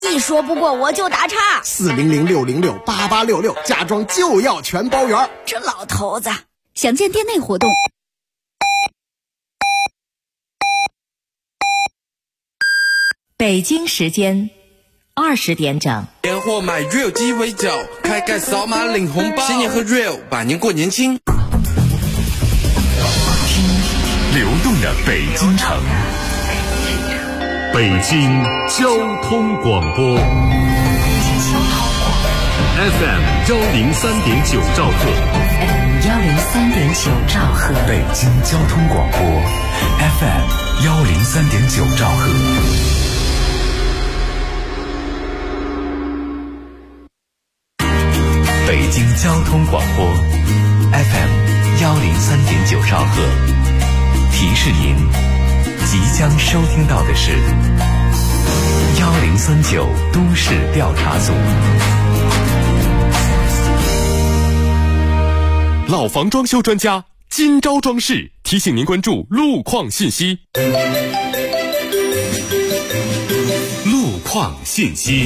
一说不过我就打岔。 400-606-8866，家装就要全包圆。 这老头子，详见店内活动。 北京时间20点整。 年货买 Real 鸡尾酒，开盖扫码领红包，新年和 Real 百年过年轻。 听流动的北京城，北京交通广播 FM 103.9兆赫， 103.9兆赫， 北京交通广播 FM 103.9兆赫。北京交通广播 FM 103.9兆赫，提示您即将收听到的是1039都市调查组。老房装修专家今朝装饰提醒您关注路况信息。路况信息。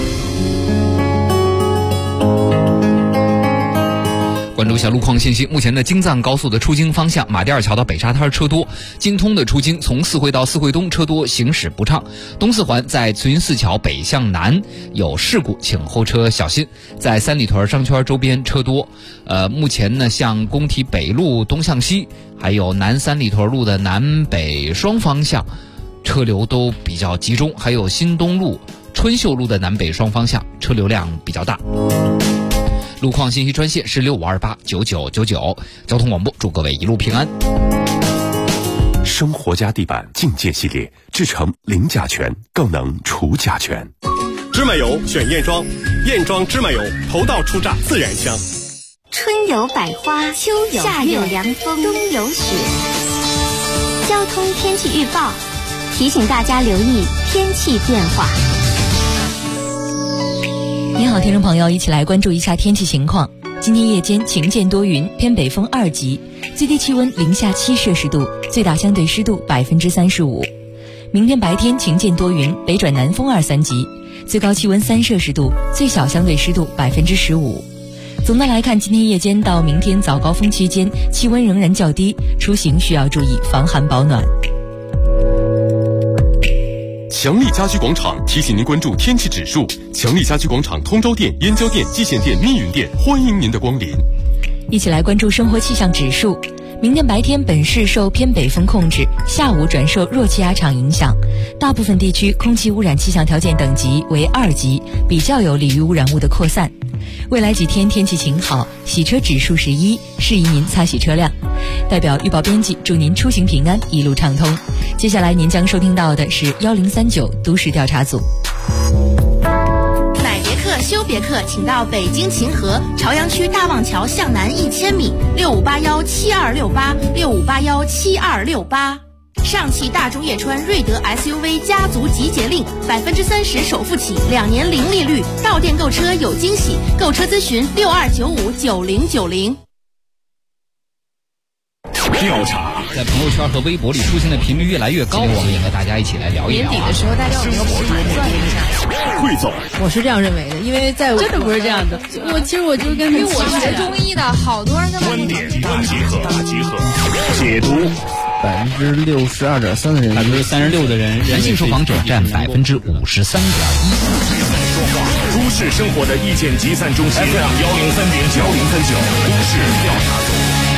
关注一下路况信息。目前的京藏高速的出京方向，马甸尔桥到北沙滩车多；京通的出京从四惠到四惠东车多，行驶不畅。东四环在慈云寺桥北向南有事故，请后车小心。在三里屯商圈周边车多。目前呢，像工体北路东向西，还有南三里屯路的南北双方向，车流都比较集中。还有新东路、春秀路的南北双方向，车流量比较大。路况信息专线是65289999，交通广播祝各位一路平安。 生活家地板净界系列，制成零甲醛，更能除甲醛。 芝麻油选燕庄，燕庄芝麻油头道出榨自然香。 春有百花，秋有夏有凉风，冬有雪。交通天气预报提醒大家留意天气变化。 你好，听众朋友，一起来关注一下天气情况。今天夜间晴间多云，偏北风2级，最低气温零下7摄氏度，最大相对湿度35%。明天白天晴间多云，北转南风2、3级，最高气温3摄氏度，最小相对湿度15%。总的来看，今天夜间到明天早高峰期间，气温仍然较低，出行需要注意防寒保暖。 强力家居广场提醒您关注天气指数。强力家居广场通州店、燕郊店、蓟县店、密云店欢迎您的光临。 一起来关注生活气象指数。明天白天本市受偏北风控制，下午转受弱气压场影响，大部分地区空气污染气象条件等级为2级，比较有利于污染物的扩散。未来几天天气晴好，洗车指数是1，适宜您擦洗车辆。代表预报编辑祝您出行平安，一路畅通。接下来您将收听到的是1039都市调查组。 买别克休别克，请到北京秦河朝阳区大望桥向南1000米，65817268，65817268。上汽大众叶川瑞德 SUV 家族集结令，30%首付起，2年零利率，到店购车有惊喜，购车咨询62959090。 调查在朋友圈和微博里出现的频率越来越高，我们也和大家一起来聊一聊。 年底的时候，大家有没有盘算一下？ 汇总， 我是这样认为的，因为在真的不是这样的。我就跟因为我是学中医的，好多人他们观点大集合，解读。 62.3%的人 ，36%的人，男性受访者占53.1%。 都市生活的意见集散中心 FM 103.9都市调查组。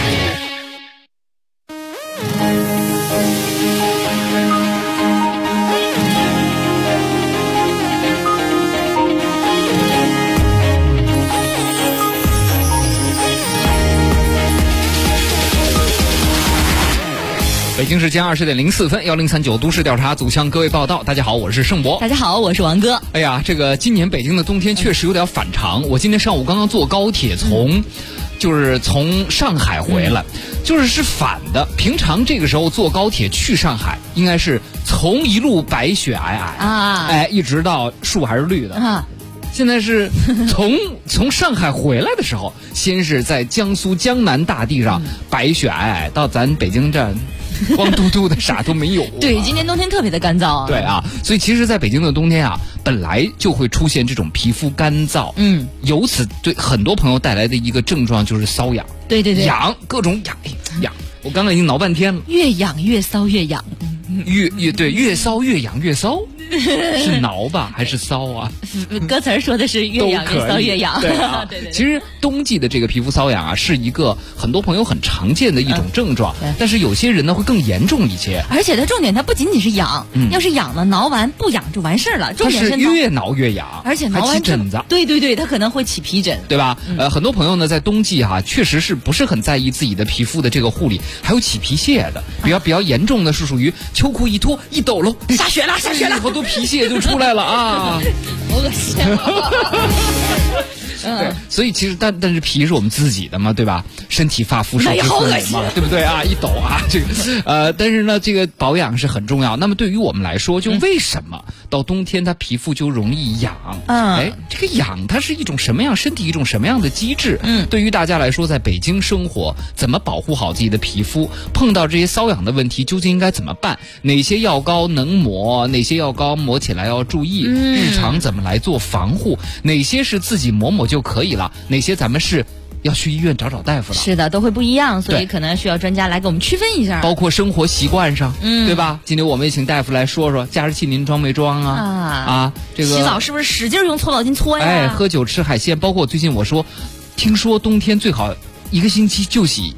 北京时间20点04分，1039都市调查组向各位报道。大家好，我是盛博。 大家好，我是王哥。 哎呀，这个今年北京的冬天确实有点反常。我今天上午刚刚坐高铁从上海回来，是反的。平常这个时候坐高铁去上海，应该是从一路白雪皑皑一直到树还是绿的啊。现在是从上海回来的时候，先是在江苏江南大地上白雪皑皑，到咱北京这光秃秃的，啥都没有。 对，今年冬天特别的干燥啊。 对啊，所以其实在北京的冬天啊，本来就会出现这种皮肤干燥，由此对很多朋友带来的一个症状就是瘙痒。 对， 痒，各种痒，痒。我刚刚已经挠半天了。 越痒越骚越痒。 越骚越痒越骚，是挠吧还是骚啊？ 歌词说的是越痒越骚越痒。 对啊，对。其实冬季的这个皮肤瘙痒啊，是一个很多朋友很常见的一种症状，但是有些人呢会更严重一些。 而且它重点它不仅仅是痒，要是痒了挠完不痒就完事儿了。重点是越挠越痒， 而且挠完还起疹子。 对，它可能会起皮疹， 对吧？很多朋友呢在冬季确实是不是很在意自己的皮肤的这个护理，还有起皮屑的，比较严重的是属于秋裤一脱一抖喽， 下雪了， 好多皮屑就出来了啊！ 恶心。 对，所以其实但是皮是我们自己的嘛，对吧？身体发肤受之父母嘛，对不对啊？一抖啊，这个但是呢，这个保养是很重要。那么对于我们来说，就为什么到冬天它皮肤就容易痒？这个痒它是一种什么样身体一种什么样的机制？对于大家来说，在北京生活，怎么保护好自己的皮肤？碰到这些瘙痒的问题，究竟应该怎么办？哪些药膏能抹？哪些药膏抹起来要注意？日常怎么来做防护？哪些是自己抹就可以了？哪些咱们是要去医院找大夫了？ 是的，都会不一样，所以可能需要专家来给我们区分一下。 包括生活习惯上，对吧？今天我们也请大夫来说说，加湿器您装没装啊？这个洗澡是不是使劲用搓澡巾搓呀？ 喝酒吃海鲜，包括最近我说，听说冬天最好1个星期就洗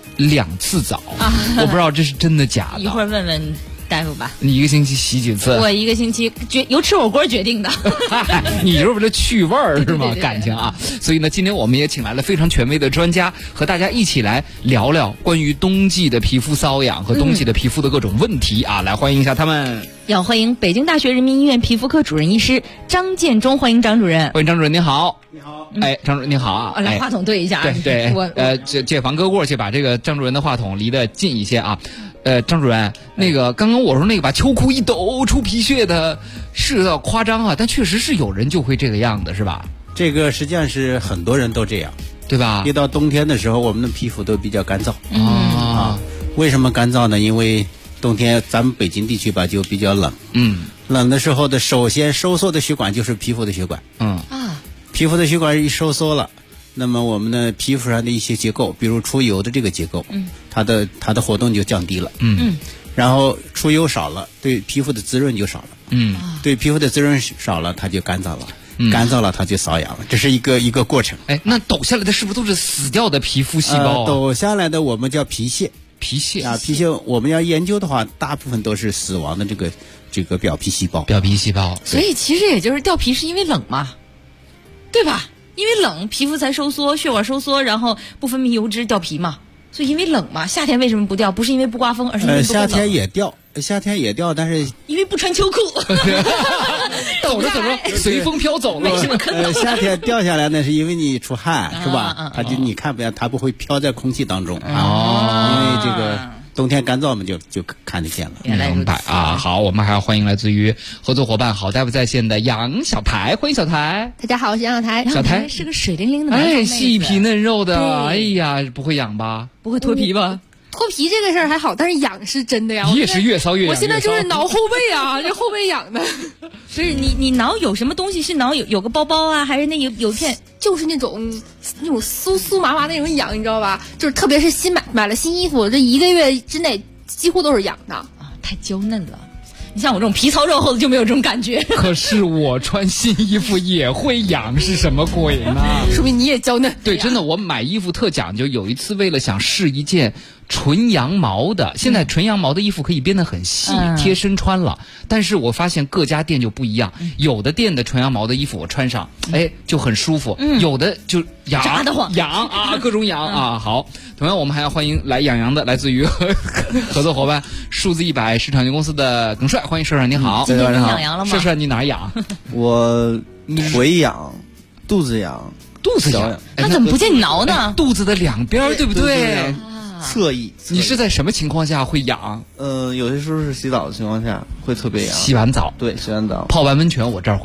2次澡，我不知道这是真的假的。 一会儿问问大夫吧。 你1个星期洗几次？ 我1个星期由吃火锅决定的。 你就是为了趣味儿是吗？感情啊！所以呢，今天我们也请来了非常权威的专家，和大家一起来聊聊关于冬季的皮肤瘙痒和冬季的皮肤的各种问题啊！来欢迎一下他们。 要欢迎北京大学人民医院皮肤科主任医师张建忠，欢迎张主任。 欢迎张主任，您好。你好。张主任您好啊！ 来话筒对一下。 对，借房哥过去把这个张主任的话筒离得近一些啊。张主任，那个刚刚我说那个把秋裤一抖出皮屑的，是要夸张啊，但确实是有人就会这个样的，是吧？ 这个实际上是很多人都这样， 对吧？ 一到冬天的时候，我们的皮肤都比较干燥为什么干燥呢？因为冬天咱们北京地区吧就比较冷，冷的时候的首先收缩的血管就是皮肤的血管，皮肤的血管一收缩了。那么我们的皮肤上的一些结构，比如出油的这个结构，它的活动就降低了，然后出油少了，对皮肤的滋润就少了，对皮肤的滋润少了，它就干燥了，干燥了它就瘙痒了，这是一个过程。 那抖下来的是不是都是死掉的皮肤细胞抖下来的我们叫皮屑， 皮屑我们要研究的话，大部分都是死亡的这个表皮细胞。 所以其实也就是掉皮是因为冷嘛，对吧？因为冷，皮肤才收缩，血管收缩，然后不分泌油脂掉皮嘛。所以因为冷嘛，夏天为什么不掉？不是因为不刮风，而是因为不够冷。 夏天也掉，但是因为不穿秋裤， 走着随风飘走了。 夏天掉下来那是因为你出汗，是吧？你看不见，它不会飘在空气当中因为这个冬天干燥嘛，就看得见了。 明白啊！好，我们还要欢迎来自于合作伙伴好大夫在线的杨小台，欢迎小台。 大家好，我是杨小台。 小台是个水灵灵的细皮嫩肉的，哎呀，不会痒吧？ 不会脱皮吧？ 脱皮这个事儿还好，但是痒是真的呀。 越是越骚越痒。 我现在就是挠后背啊，这后背痒的。 不是你挠有什么东西？是挠有个包包啊，还是那有片？ 就是那种酥酥麻麻那种痒，你知道吧？就是特别是买了新衣服，这1个月之内几乎都是痒的啊， 太娇嫩了。你像我这种皮糙肉厚的就没有这种感觉。 可是我穿新衣服也会痒，是什么鬼呢？ 说明你也娇嫩。 对，真的，我买衣服特讲究。有一次为了想试一件纯羊毛的，现在纯羊毛的衣服可以编得很细，贴身穿了。但是我发现各家店就不一样，有的店的纯羊毛的衣服我穿上，就很舒服，有的就痒啊，各种痒啊。好，同样我们还要欢迎来痒的，来自于合作伙伴数字100市场营公司的耿帅，欢迎帅帅，你好。 今天你痒了吗？ 帅帅，你哪痒？ 我腿痒，肚子痒。 那怎么不见你挠呢？ 肚子的两边，对不对？ 侧翼。 你是在什么情况下会痒？ 有些时候是洗澡的情况下会特别痒。 洗完澡？ 对，洗完澡。 泡完温泉我这儿会痒。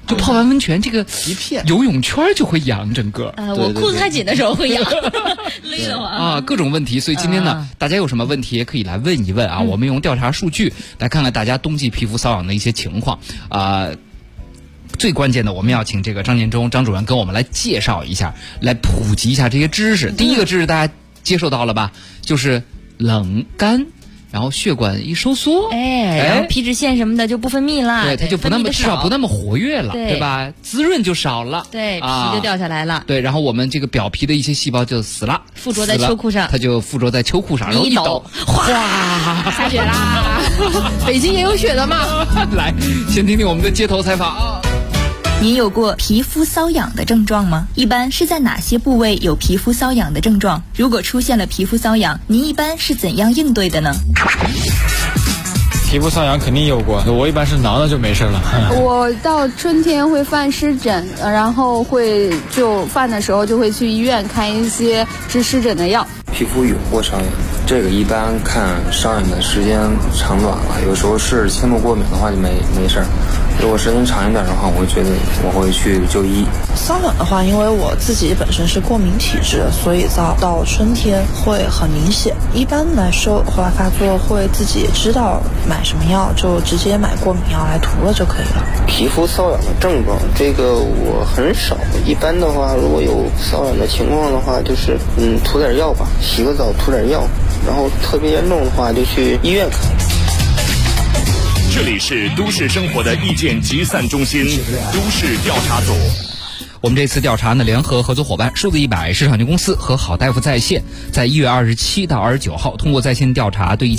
就泡完温泉，这个一片游泳圈就会痒整个。 我裤子太紧的时候会痒，勒得慌啊，各种问题。所以今天呢，大家有什么问题也可以来问一问啊。我们用调查数据来看看大家冬季皮肤瘙痒的一些情况啊。最关键的，我们要请这个张建中张主任跟我们来介绍一下，来普及一下这些知识。第一个知识大家接受到了吧？就是冷干。然后血管一收缩， 然后皮脂腺什么的就不分泌了， 对，它就不那么至少不那么活跃了，对吧？滋润就少了， 对，皮就掉下来了。 对，然后我们这个表皮的一些细胞就死了， 附着在秋裤上， 它就附着在秋裤上，然后一抖， 哗，下雪啦！北京也有雪的吗？ 来，先听听我们的街头采访啊。 您有过皮肤瘙痒的症状吗？一般是在哪些部位有皮肤瘙痒的症状？如果出现了皮肤瘙痒，您一般是怎样应对的呢？ 皮肤瘙痒肯定有过，我一般是挠挠就没事了。 我到春天会犯湿疹，然后犯的时候就会去医院看一些治湿疹的药。 皮肤有过瘙痒，这个一般看瘙痒的时间长短了，有时候是轻度过敏的话就没事儿。如果时间长一点的话，我觉得我会去就医。 瘙痒的话，因为我自己本身是过敏体质，所以到春天会很明显。一般来说，后来发作会自己知道买什么药，就直接买过敏药来涂了就可以了。 皮肤瘙痒的症状，这个我很少。一般的话，如果有瘙痒的情况的话，就是涂点药吧，洗个澡涂点药，然后特别严重的话就去医院看。 这里是都市生活的意见集散中心，都市调查组。 我们这次调查呢，联合合作伙伴数字100市场营公司和好大夫在线，在1月27到29号，通过在线调查，对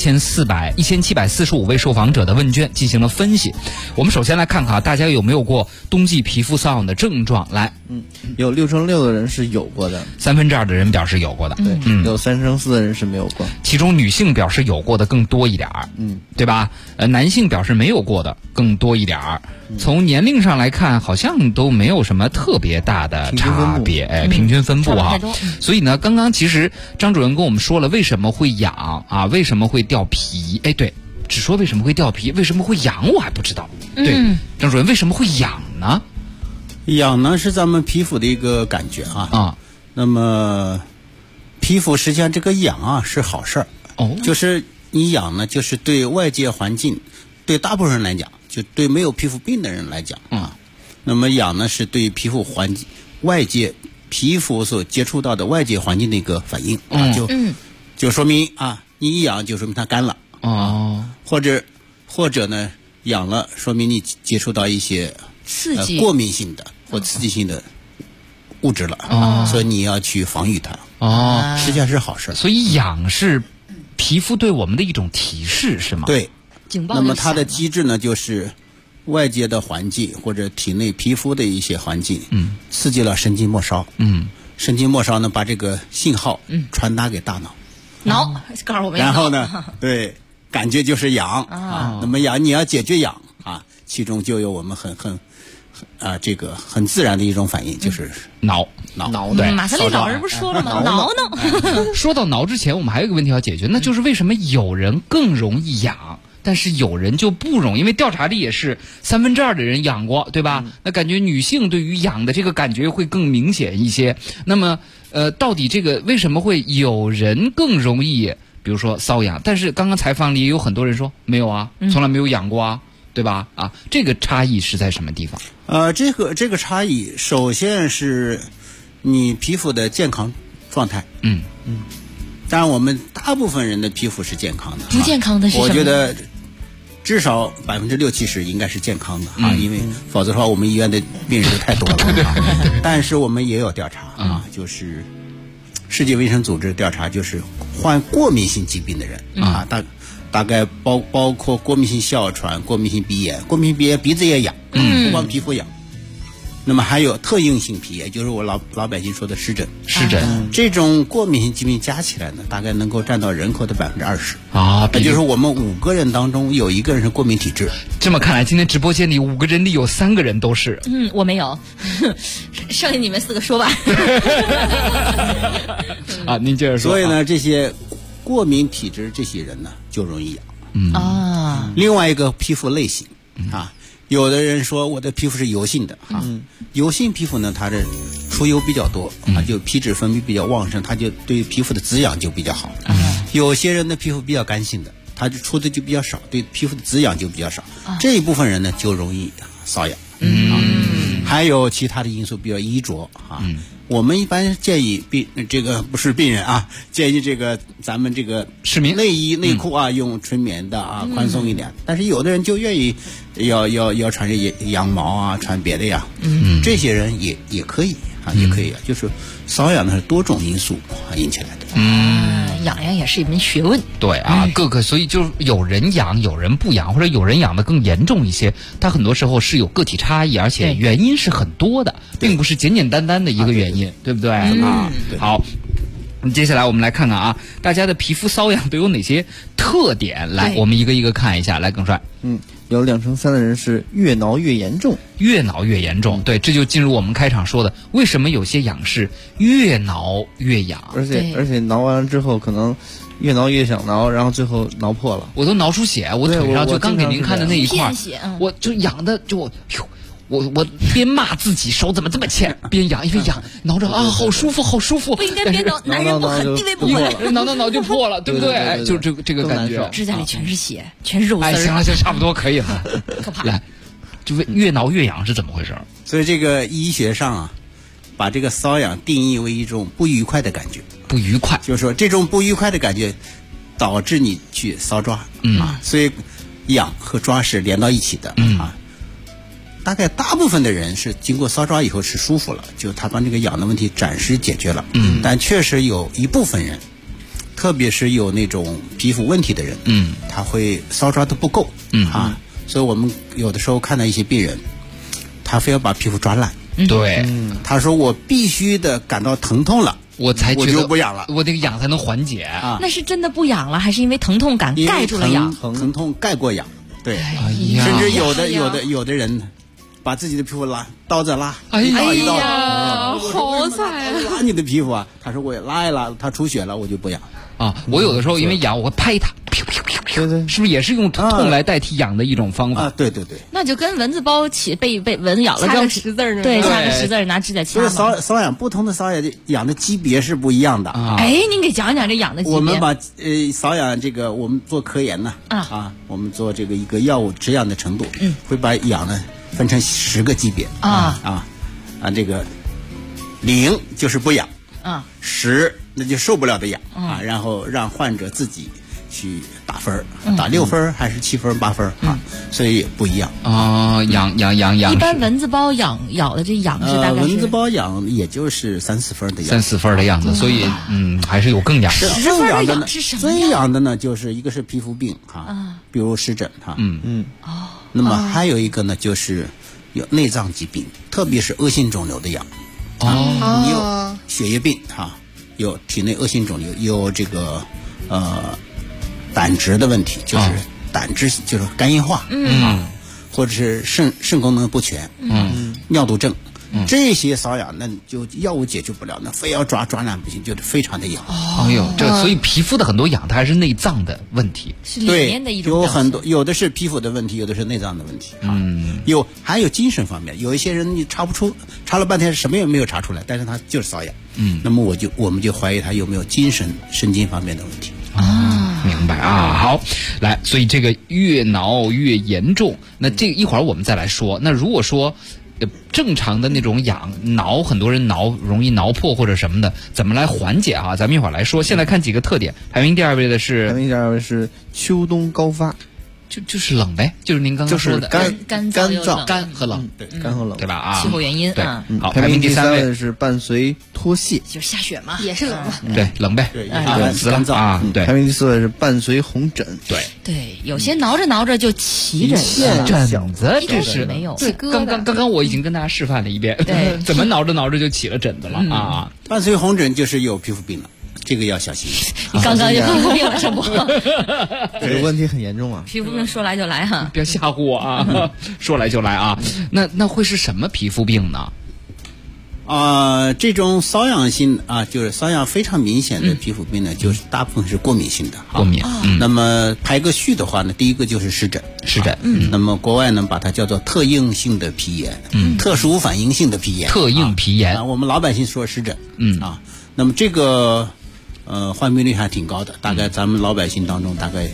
1745位受访者的问卷进行了分析。我们首先来看看大家有没有过冬季皮肤瘙痒的症状。来， 有6%的人是有过的 ，2/3的人表示有过的， 对，有3/4的人是没有过。 其中女性表示有过的更多一点儿，对吧？男性表示没有过的更多一点儿。从年龄上来看，好像都没有什么特别大的差别，平均分布啊。所以呢，刚刚其实张主任跟我们说了为什么会痒啊，为什么会掉皮？对，只说为什么会掉皮，为什么会痒我还不知道。对，张主任为什么会痒呢？ 痒呢是咱们皮肤的一个感觉啊。那么皮肤实际上这个痒啊是好事儿就是你痒呢，就是对外界环境，对大部分人来讲。就对没有皮肤病的人来讲那么痒呢是对皮肤环境外界皮肤所接触到的外界环境的一个反应就说明你一痒就说明它干了或者呢痒了说明你接触到一些刺激过敏性的或刺激性的物质了所以你要去防御它实际上是好事。 所以痒是皮肤对我们的一种提示是吗？ 对。那么它的机制呢，就是外界的环境或者体内皮肤的一些环境，刺激了神经末梢，神经末梢呢把这个信号传达给大脑， 告诉我们， 然后呢，对，感觉就是痒那么痒你要解决痒其中就有我们这个很自然的一种反应，就是挠， 对。 马三立老师不是说了吗？挠。 说到挠之前，我们还有一个问题要解决，那就是为什么有人更容易痒？但是有人就不容易，因为调查里也是2/3的人痒过，对吧？那感觉女性对于痒的这个感觉会更明显一些。那么，到底这个为什么会有人更容易，比如说瘙痒？但是刚刚采访里也有很多人说没有啊，从来没有痒过啊，对吧？这个差异是在什么地方？ 这个差异，首先是你皮肤的健康状态。当然，我们大部分人的皮肤是健康的， 不健康的是什么？ 我觉得。至少60%-70%应该是健康的因为否则的话我们医院的病人就太多了但是我们也有调查就是世界卫生组织调查，就是患过敏性疾病的人大概包括过敏性哮喘、过敏性鼻炎，过敏性鼻炎鼻子也痒不光皮肤痒那么还有特应性皮炎，就是我老百姓说的湿疹这种过敏性疾病加起来呢，大概能够占到人口的20%也就是我们5个人当中有1个人是过敏体质。 这么看来，今天直播间里5个人里有3个人都是。 我没有，剩下你们4个说吧。 您接着说。 所以呢，这些过敏体质这些人呢，就容易痒。另外一个皮肤类型有的人说我的皮肤是油性的啊，油性皮肤呢，它的出油比较多啊，就皮脂分泌比较旺盛，它就对皮肤的滋养就比较好。有些人的皮肤比较干性的，它就出的就比较少，对皮肤的滋养就比较少。这一部分人呢，就容易瘙痒。还有其他的因素，比如衣着啊。我们一般建议这个不是病人啊，建议这个咱们这个市民内衣内裤啊，用纯棉的啊，宽松一点。但是有的人就愿意要穿这羊毛啊，穿别的呀。这些人也可以啊，也可以啊，就是瘙痒呢是多种因素引起来的。 痒痒也是一门学问。 对啊，所以就是有人痒，有人不痒，或者有人痒的更严重一些，它很多时候是有个体差异，而且原因是很多的，并不是简简单单的一个原因，对不对？好。接下来我们来看看啊，大家的皮肤瘙痒都有哪些特点？来，我们一个一个看一下。来，耿帅， 有2成3的人是越挠越严重， 越挠越严重。对，这就进入我们开场说的，为什么有些痒是越挠越痒， 而且挠完了之后可能越挠越想挠，然后最后挠破了， 我都挠出血，我腿上就刚给您看的那一块，我就痒的就我边骂自己手怎么这么欠，边痒，因为痒挠着啊，好舒服，好舒服。 不应该边挠，男人不狠，地位不稳， 挠就破了，对不对？就这个感觉， 指甲里全是血，全是肉丝。 哎，行了，差不多可以了。 可怕。 来，就越挠越痒是怎么回事？ 所以这个医学上啊，把这个瘙痒定义为一种不愉快的感觉。 不愉快， 就是说这种不愉快的感觉导致你去搔抓，所以痒和抓是连到一起的，大概大部分的人是经过搔抓以后是舒服了，就他把这个痒的问题暂时解决了。但确实有一部分人，特别是有那种皮肤问题的人，他会搔抓的不够，所以我们有的时候看到一些病人，他非要把皮肤抓烂， 对， 他说我必须的感到疼痛了， 我就不痒了， 我这个痒才能缓解啊。那是真的不痒了，还是因为疼痛感盖住了痒？ 疼痛盖过痒，对，甚至有的人把自己的皮肤刀子拉，一刀， 好惨！ 拉你的皮肤啊！他说我拉一拉，他出血了，我就不痒啊。我有的时候因为痒，我会拍它，是不是也是用痛来代替痒的一种方法？ 对。 那就跟蚊子包起被蚊咬了， 掐个10字儿， 对，掐个10字儿，拿指甲掐。 就是瘙痒，不同的瘙痒痒的级别是不一样的啊。哎，您给讲讲这痒的级别。 我们把瘙痒这个，我们做科研呢，我们做这个一个药物止痒的程度，会把痒呢分成10个级别这个0就是不痒，10那就受不了的痒然后让患者自己去打分，打6分还是7分8分所以不一样痒。 一般蚊子包咬的这痒是大概是蚊子包痒也就是3、4分的样子 ，3、4分的样子，所以还是有更痒的。 10分的痒是什么？ 最痒的呢，就是一个是皮肤病比如湿疹那么还有一个呢，就是有内脏疾病，特别是恶性肿瘤的痒你有血液病有体内恶性肿瘤，有这个胆汁的问题，就是胆汁就是肝硬化或者是肾功能不全尿毒症这些瘙痒，那就药物解决不了，那非要抓烂不行，就是非常的痒。 所以皮肤的很多痒，它还是内脏的问题， 是里面的一种。 有很多，有的是皮肤的问题，有的是内脏的问题还有精神方面，有一些人你查了半天什么也没有查出来，但是他就是瘙痒那么我们就怀疑他有没有精神神经方面的问题明白好，来，所以这个越挠越严重，那这一会儿我们再来说。那如果说正常的那种痒挠，很多人容易挠破或者什么的，怎么来缓解咱们一会儿来说。现在看几个特点，排名第2位的是秋冬高发， 就是冷呗，就是您刚刚说的干燥、 干和冷， 对，干和冷， 对吧？ 气候原因好，排名第3位是伴随脱屑， 就是下雪嘛， 也是冷嘛， 对，冷呗， 干燥对。 排名第4位是伴随红疹， 对，有些挠着就起疹子， 一开始没有。 刚刚我已经跟大家示范了一遍，怎么挠着就起了疹子了伴随红疹就是有皮肤病了。这个要小心。 你刚刚就皮肤病了是不？ 这个问题很严重啊！ 皮肤病说来就来哈， 别吓唬我啊！说来就来啊！那会是什么皮肤病呢？ 这种瘙痒性就是瘙痒非常明显的皮肤病呢，就是大部分是过敏性的。 过敏。 那么排个序的话呢，第一个就是湿疹。那么国外呢把它叫做特应性的皮炎，特殊反应性的皮炎。 特应皮炎。 我们老百姓说湿疹。那么这个患病率还挺高的，大概咱们老百姓当中大概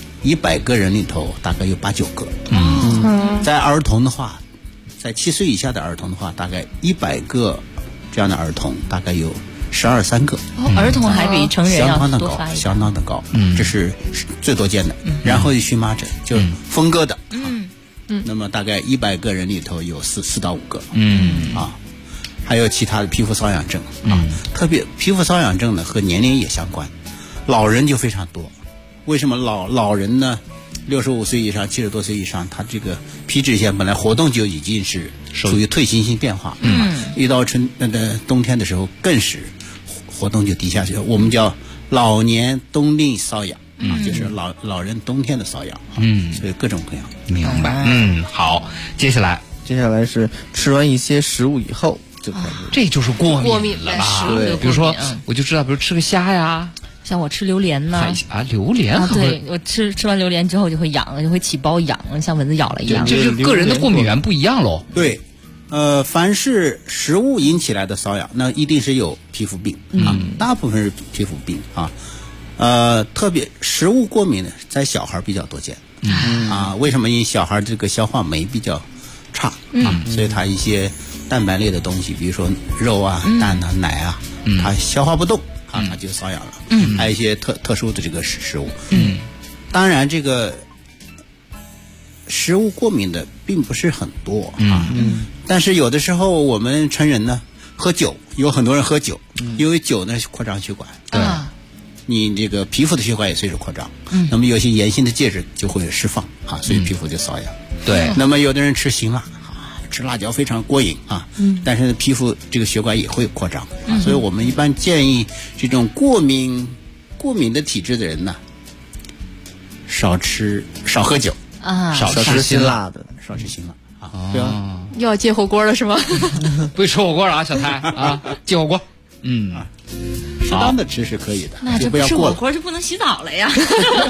100个人里头大概有8、9个。在儿童的话，在7岁以下的儿童的话，大概100个这样的儿童大概有12、13个。 儿童还比成人要多发一点， 相当的高。这是最多见的。然后荨麻疹就是风疙瘩。那么大概100个人里头有4到5个。还有其他的皮肤瘙痒症。特别皮肤瘙痒症呢和年龄也相关，老人就非常多。为什么老人呢？65岁以上、70多岁以上，他这个皮脂腺本来活动就已经是属于退行性变化。遇到冬天的时候，更是活动就低下去。我们叫老年冬令瘙痒。就是老人冬天的瘙痒。所以各种各样。 明白。好，接下来是吃完一些食物以后就开始， 这就是过敏了吧？ 对， 比如说我就知道，比如吃个虾呀。 像我吃榴莲呢， 榴莲对，我吃完榴莲之后就会痒，就会起包痒，像蚊子咬了一样。 这是个人的过敏源不一样喽。 对，凡是食物引起来的瘙痒，那一定是有皮肤病大部分是皮肤病特别食物过敏呢，在小孩比较多见为什么？因为小孩这个消化酶比较差所以他一些蛋白类的东西，比如说肉蛋奶他消化不动。它就瘙痒了。还有一些特殊的这个食物。当然这个食物过敏的并不是很多但是有的时候我们成人呢喝酒，有很多人喝酒，因为酒呢扩张血管。对，你这个皮肤的血管也随着扩张。那么有些炎性的介质就会释放所以皮肤就瘙痒。 对。 那么有的人吃辛辣。吃辣椒非常过瘾但是皮肤这个血管也会扩张所以我们一般建议这种过敏的体质的人呢，少喝酒少吃辛辣的， 少吃辛辣又要戒火锅了是吗？ 不会吃火锅了小台戒火锅。 适当的吃是可以的。 那这不吃火锅就不能洗澡了呀。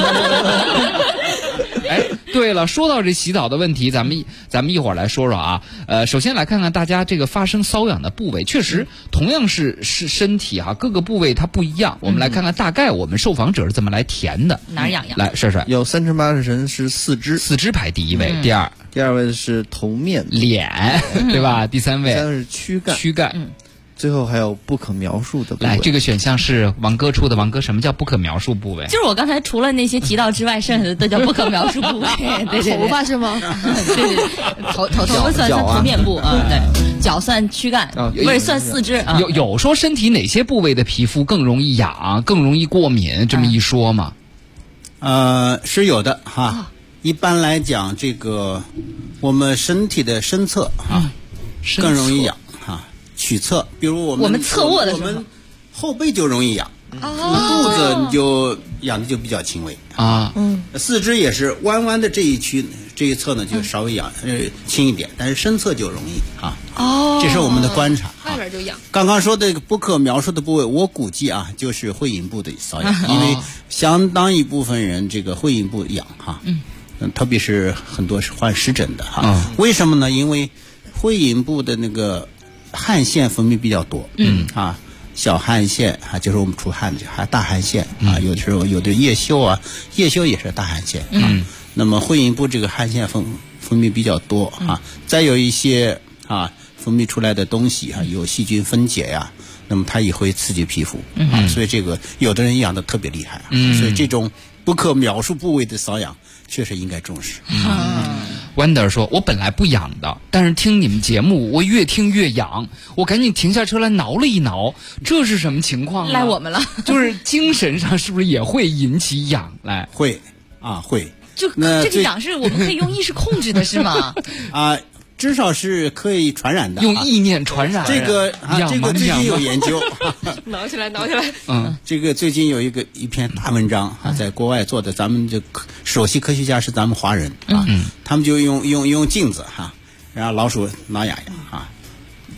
对了，说到这洗澡的问题，咱们一会儿来说说首先来看看大家这个发生瘙痒的部位，确实同样是身体各个部位它不一样。我们来看看大概我们受访者是怎么来填的。 哪儿痒痒？ 来帅帅。 有30%是四肢排第一位，第二位是头面脸，对吧？第三位是躯干。最后还有不可描述的部位。 来，这个选项是王哥出的。王哥，什么叫不可描述部位？ 就是我刚才除了那些提到之外，剩下的都叫不可描述部位。对， 头发是吗？ 对，头发算头面部对，脚算躯干，不是算四肢。 有说身体哪些部位的皮肤更容易痒、更容易过敏这么一说吗？ 是有的一般来讲，这个我们身体的身侧更容易痒曲侧，比如我们侧卧的时候， 我们后背就容易痒，肚子你就痒的就比较轻微四肢也是弯弯的这一侧呢就稍微痒轻一点，但是身侧就容易这是我们的观察。 外边就痒。 刚刚说的不可描述的部位，我估计就是会阴部的瘙痒，因为相当一部分人这个会阴部痒特别是很多是患湿疹的为什么呢？因为会阴部的那个汗腺分泌比较多小汗腺就是我们出汗的，还大汗腺有的时候有的腋袖腋袖也是大汗腺那么会阴部这个汗腺分泌比较多再有一些分泌出来的东西有细菌分解那么它也会刺激皮肤所以这个有的人痒的特别厉害所以这种不可描述部位的瘙痒确实应该重视。 Wonder 说，我本来不痒的，但是听你们节目我越听越痒，我赶紧停下车来挠了一挠，这是什么情况呢？ 赖我们了。 就是精神上是不是也会引起痒来？ 会会。 就这个痒是我们可以用意识控制的是吗？ 至少是可以传染的， 用意念传染。 这个最近有研究， 挠起来。 这个最近有一篇大文章在国外做的，咱们就首席科学家是咱们华人他们就用镜子然后老鼠挠痒痒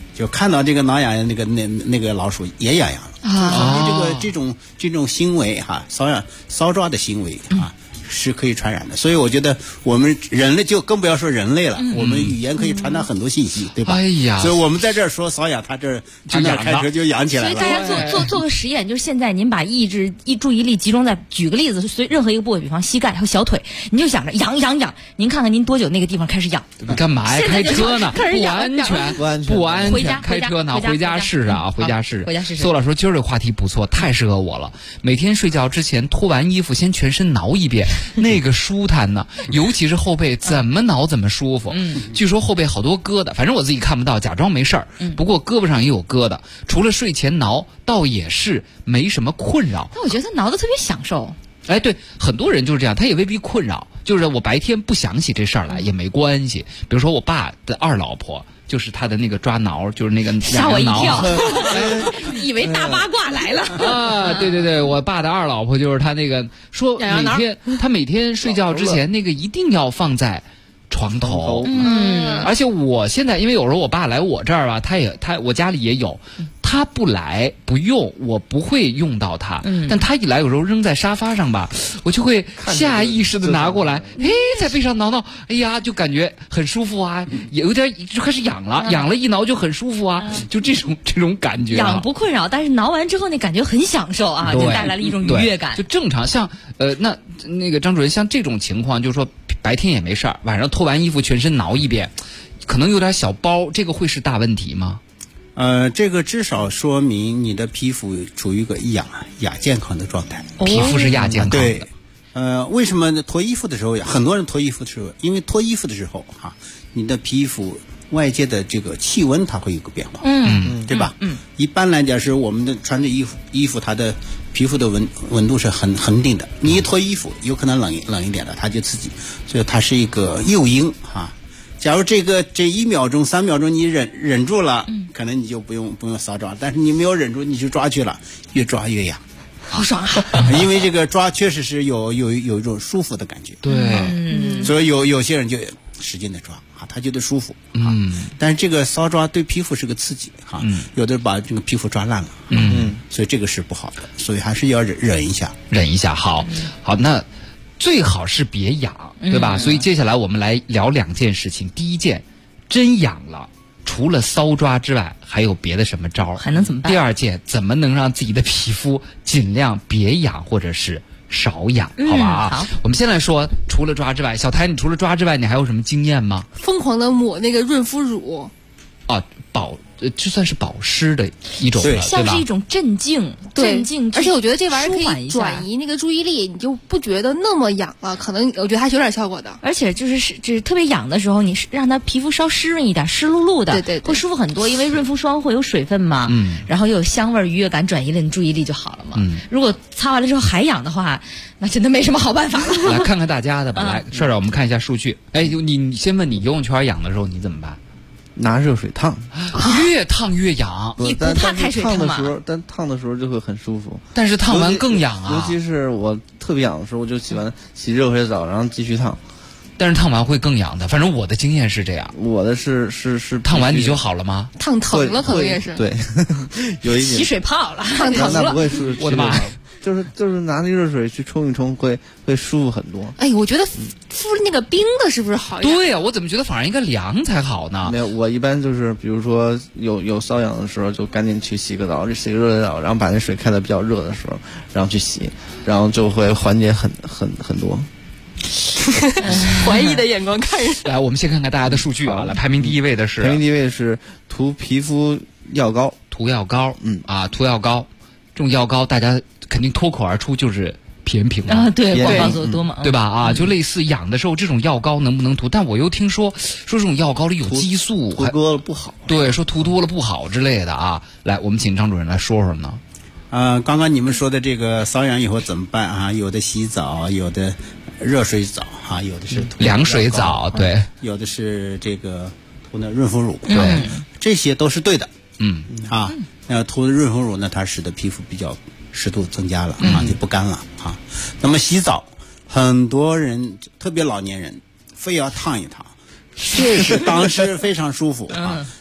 就看到这个挠痒痒那个老鼠也痒痒了啊，这种行为哈，搔抓的行为啊。是可以传染的，所以我觉得我们人类就更不要说人类了，我们语言可以传达很多信息，对吧？ 哎呀， 所以我们在这儿说瘙痒，他那开车就痒起来了。 所以大家做个实验，就是现在您把注意力集中在，举个例子，随任何一个部位，比方膝盖和小腿，你就想着痒，您看看您多久那个地方开始痒？ 你干嘛呀？开车呢？不安全，开车呢？回家试试啊！回家试试。邹老师说今儿这个话题不错，太适合我了。每天睡觉之前脱完衣服，先全身挠一遍。那个舒坦呢，尤其是后背，怎么挠怎么舒服。据说后背好多疙瘩，反正我自己看不到，假装没事儿。不过胳膊上也有疙瘩，除了睡前挠，倒也是没什么困扰。 但我觉得他挠得特别享受。 哎，对，很多人就是这样，他也未必困扰。就是我白天不想起这事儿来也没关系。比如说我爸的二老婆。就是他的那个抓挠，就是那个吓我一跳，以为大八卦来了啊！对，我爸的二老婆就是他那个说每天睡觉之前那个一定要放在床头，而且我现在因为有时候我爸来我这儿吧，我家里也有。他不来不用，我不会用到它。但他一来，有时候扔在沙发上吧，我就会下意识的拿过来，在背上挠挠，哎呀，就感觉很舒服啊，有点就开始痒了，痒了一挠就很舒服啊，就这种感觉。 痒不困扰，但是挠完之后那感觉很享受啊，就带来了一种愉悦感。 就正常，像那个张主任，像这种情况，就是说白天也没事儿，晚上脱完衣服全身挠一遍，可能有点小包，这个会是大问题吗？ 这个至少说明你的皮肤处于一个亚健康的状态， 皮肤是亚健康的。 对，为什么脱衣服的时候很多人脱衣服的时候，因为脱衣服的时候你的皮肤外界的这个气温它会有个变化，对吧？一般来讲是我们的穿着衣服它的皮肤的温度是恒定的，你一脱衣服有可能冷一点的，它就刺激，所以它是一个诱因假如这1秒钟、3秒钟你忍住了，可能你就不用搔抓，但是你没有忍住，你去抓去了，越抓越痒， 好爽啊！ 因为这个抓确实是有一种舒服的感觉， 对， 所以有些人就使劲的抓他觉得舒服但是这个搔抓对皮肤是个刺激有的把这个皮肤抓烂了所以这个是不好的，所以还是要忍一下， 好，那。最好是别痒，对吧？所以接下来我们来聊2件事情。第一件，真痒了，除了搔抓之外，还有别的什么招？ 还能怎么办？ 第2件，怎么能让自己的皮肤尽量别痒或者是少痒？好吧好， 我们先来说，除了抓之外，小台，你除了抓之外，你还有什么经验吗？ 疯狂的抹那个润肤乳。 这算是保湿的一种了， 像是一种镇静， 而且我觉得这玩意儿可以转移那个注意力，你就不觉得那么痒了。可能我觉得还是有点效果的。 而且就是特别痒的时候，你让它皮肤稍湿润一点，湿漉漉的， 对， 会舒服很多。因为润肤霜会有水分嘛，然后又有香味、愉悦感，转移了你注意力就好了嘛。如果擦完了之后还痒的话，那真的没什么好办法了。 来看看大家的吧，来，帅帅，我们看一下数据。哎，你先问你游泳圈痒的时候你怎么办？ 拿热水烫， 越烫越痒。 你不怕开水烫吗？ 但烫的时候就会很舒服。 但是烫完更痒啊！ 尤其是我特别痒的时候，我就洗热水澡，然后继续烫。 但是烫完会更痒的，反正我的经验是这样。 我的是烫完你就好了吗？ 烫疼了可能也是。 对，有一点起水泡了， 烫疼了。 那不会是我的妈！ 就是拿那热水去冲一冲，会舒服很多。 哎，我觉得敷那个冰的是不是好一点？ 对呀，我怎么觉得反而应该凉才好呢？ 没有，我一般就是比如说有瘙痒的时候，就赶紧去洗个澡，就洗个热水澡，然后把那水开的比较热的时候，然后去洗，然后就会缓解很多。 怀疑的眼光看人。 来，我们先看看大家的数据啊。来，排名第一位的是涂皮肤药膏， 涂药膏，涂药膏，这种药膏大家肯定脱口而出就是PN平嘛， 对，广告做得多嘛， 对吧？就类似痒的时候，这种药膏能不能涂？但我又听说这种药膏里有激素， 涂多了不好。 对，说涂多了不好之类的啊。来，我们请张主任来说说呢。 刚刚你们说的这个瘙痒以后怎么办啊？有的洗澡，有的热水澡有的是涂凉水澡，对， 有的是这个涂那润肤乳，对，这些都是对的。涂的润肤乳呢，它使得皮肤比较湿度增加了就不干了那么洗澡，很多人特别老年人非要烫一烫，确实当时非常舒服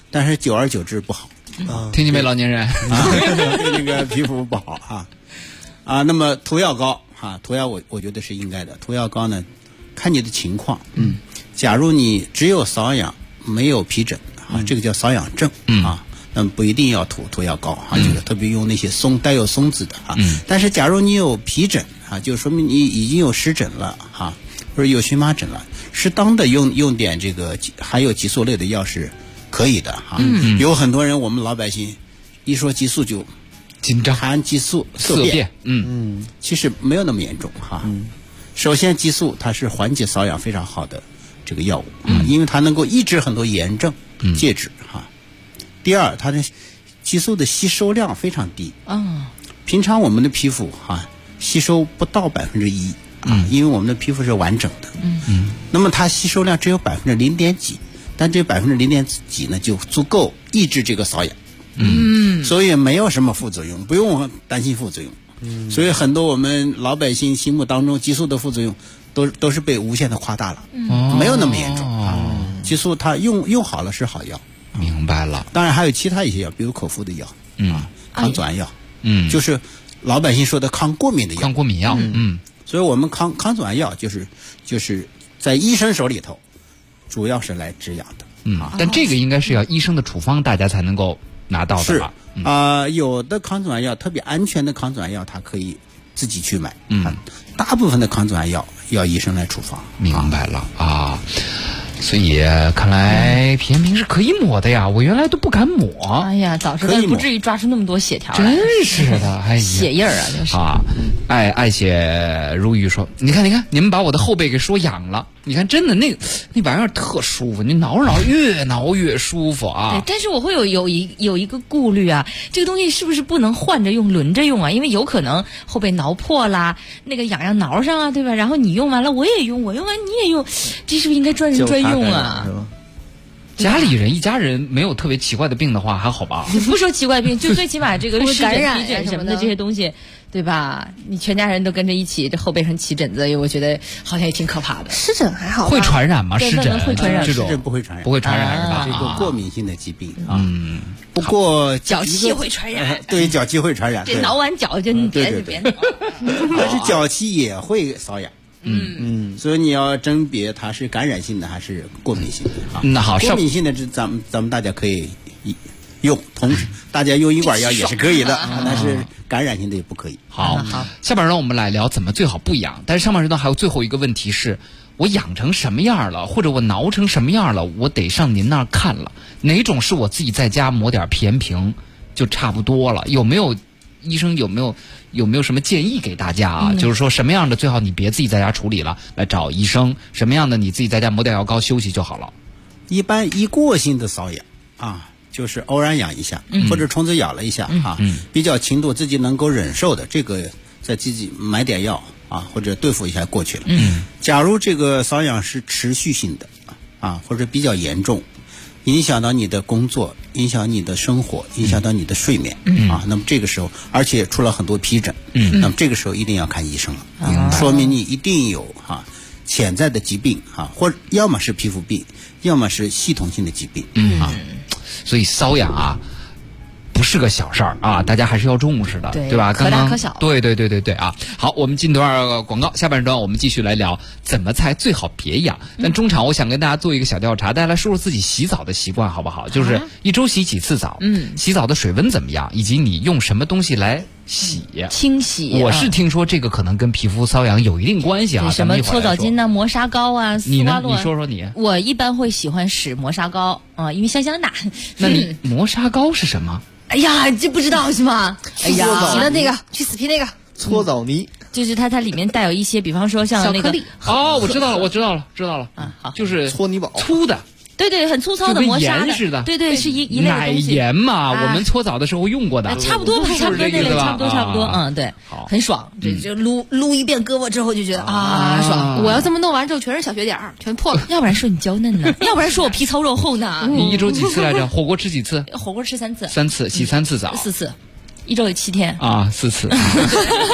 但是久而久之不好。 听见没，老年人对这个皮肤不好那么涂药膏涂药我觉得是应该的。涂药膏呢，看你的情况。假如你只有瘙痒没有皮疹这个叫瘙痒症那么不一定要涂药膏这个特别用那些带有松子的但是假如你有皮疹就说明你已经有湿疹了或者有荨麻疹了，适当的用点这个含有激素类的药是可以的有很多人，我们老百姓一说激素就紧张， 含激素色变其实没有那么严重首先激素它是缓解瘙痒非常好的这个药物因为它能够抑制很多炎症介质第二，它的激素的吸收量非常低平常我们的皮肤吸收不到1%因为我们的皮肤是完整的那么它吸收量只有0.几，但这0.几呢就足够抑制这个瘙痒所以没有什么副作用，不用担心副作用所以很多我们老百姓心目当中激素的副作用都是被无限的夸大了没有那么严重激素它用好了是好药。 明白了。 当然还有其他一些药，比如口服的药抗组胺药就是老百姓说的抗过敏的药。 抗过敏药所以我们抗组胺药就是在医生手里头主要是来止痒的但这个应该是要医生的处方大家才能够拿到的吧？ 有的抗组胺药特别安全的抗组胺药它可以自己去买大部分的抗组胺药要医生来处方。 明白了所以看来皮炎平是可以抹的呀，我原来都不敢抹。 哎呀，早知道不至于抓出那么多血条来。 真是的，哎呀， 血印儿就是爱血如玉说，你看，你们把我的后背给说痒了。你看，真的那玩意儿特舒服，你挠着挠越挠越舒服对，但是我会有一个顾虑这个东西是不是不能换着用、轮着用因为有可能后背挠破啦，那个痒挠上对吧？然后你用完了我也用，我用完你也用，这是不是应该专人专用家里人一家人没有特别奇怪的病的话还好吧？ 你不说奇怪病，就最起码这个感染皮疹什么的这些东西，对吧？你全家人都跟着一起，这后背上起疹子，我觉得好像也挺可怕的。 湿疹还好吧？ 会传染吗？湿疹会传染， 湿疹不会传染， 不会传染是吧？ 这个过敏性的疾病不过脚气会传染， 对，脚气会传染。 这挠完脚就别挠， 但是脚气也会瘙痒。所以你要甄别它是感染性的还是过敏性的那好， 过敏性的咱们大家可以用，同时大家用一管药也是可以的但是感染性的也不可以。 好，下半段我们来聊怎么最好不痒，但是上半段还有最后一个问题是，我痒成什么样了，或者我挠成什么样了，我得上您那儿看了，哪种是我自己在家抹点皮炎平就差不多了？医生有没有什么建议给大家就是说什么样的最好你别自己在家处理了，来找医生；什么样的你自己在家抹点药膏休息就好了。 一般一过性的瘙痒就是偶然痒一下或者虫子咬了一下比较轻度自己能够忍受的，这个再自己买点药或者对付一下过去了。假如这个瘙痒是持续性的或者比较严重，影响到你的工作，影响你的生活，影响到你的睡眠那么这个时候而且出了很多皮疹那么这个时候一定要看医生了说明你一定有潜在的疾病或者要么是皮肤病，要么是系统性的疾病所以瘙痒不是个小事儿大家还是要重视的，对吧？ 可大可小。 对好，我们进段广告，下半段我们继续来聊怎么才最好别痒。但中场我想跟大家做一个小调查，大家来说说自己洗澡的习惯好不好？就是一周洗几次澡，洗澡的水温怎么样，以及你用什么东西来清洗。 我是听说这个可能跟皮肤瘙痒有一定关系什么搓澡巾磨砂膏你呢？你说说你。 我一般会喜欢使磨砂膏因为香香的。 那你磨砂膏是什么？ 哎呀，这不知道是吗？哎呀， 洗的那个去死皮那个搓澡泥， 就是它里面带有一些，比方说像那个我知道了好， 就是搓泥宝粗的。 对，很粗糙的磨砂的， 似的。 对，是一类的东西。 奶盐嘛，我们搓澡的时候用过的， 差不多吧，差不多那类，差不多。对，很爽。就撸一遍胳膊之后就觉得爽。 我要这么弄完之后全是小血点儿，全破了。 要不然说你娇嫩呢，要不然说我皮糙肉厚呢。 你一周几次来着？火锅吃几次？ 火锅吃3次。 3次，洗3次澡。 4次，一周有7天。 4次。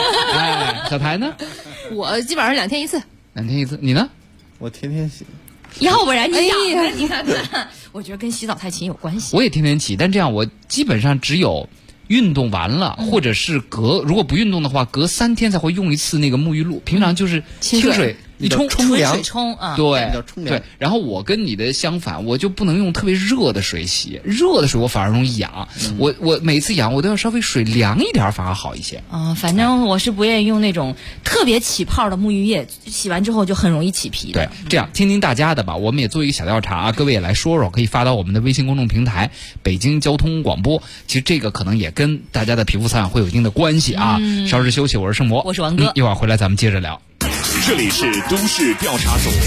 小台呢？ 我基本上2天1次。 2天1次，你呢？ 我天天洗。 要不然你养着你看看，我觉得跟洗澡太勤有关系。 我也天天起，但这样我基本上只有运动完了，或者是如果不运动的话，隔3天才会用一次那个沐浴露。平常就是清水一冲凉， 水冲啊， 对。然后我跟你的相反，我就不能用特别热的水洗，热的水我反而容易痒。我每次痒我都要稍微水凉一点，反而好一些。 反正我是不愿意用那种特别起泡的沐浴液，洗完之后就很容易起皮的。 对，这样听听大家的吧，我们也做一个小调查啊，各位也来说说，可以发到我们的微信公众平台北京交通广播。其实这个可能也跟大家的皮肤瘙痒会有一定的关系啊。稍事休息，我是盛博， 我是王哥， 一会儿回来咱们接着聊。 这里是都市调查组。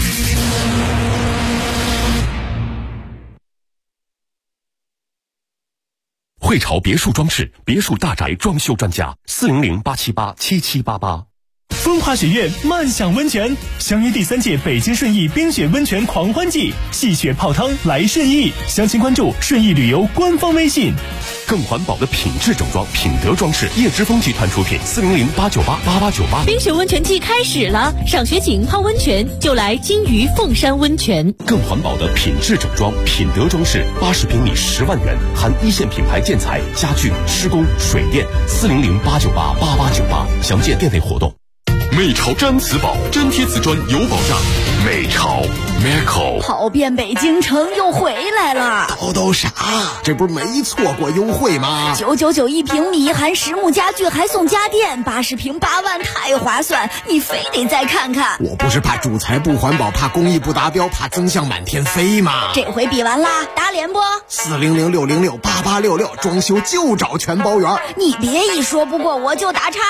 汇潮别墅装饰，别墅大宅装修专家，400-878-7788。 风华雪苑漫享温泉，相约第3届北京顺义冰雪温泉狂欢季，戏雪泡汤来顺义，详情关注顺义旅游官方微信。 更环保的品质整装，品德装饰，叶之峰集团出品，400-898-8898。 冰雪温泉季开始了，赏雪景泡温泉就来金鱼凤山温泉。 更环保的品质整装，品德装饰，80平米10万元，含1线品牌建材、家具、施工、水电，400-898-8898。详见店内活动。美潮毡瓷宝，粘贴瓷砖有保障。美潮 Meco 跑遍北京城又回来了。 都啥？这不是没错过优惠吗 ？999一平米，含实木家具还送家电，80平8万，太划算！你非得再看看。 我不是怕主材不环保，怕工艺不达标，怕增项满天飞吗？ 这回比完啦，打脸不？400-606-8866，装修就找全包圆。你别一说不过我就打岔。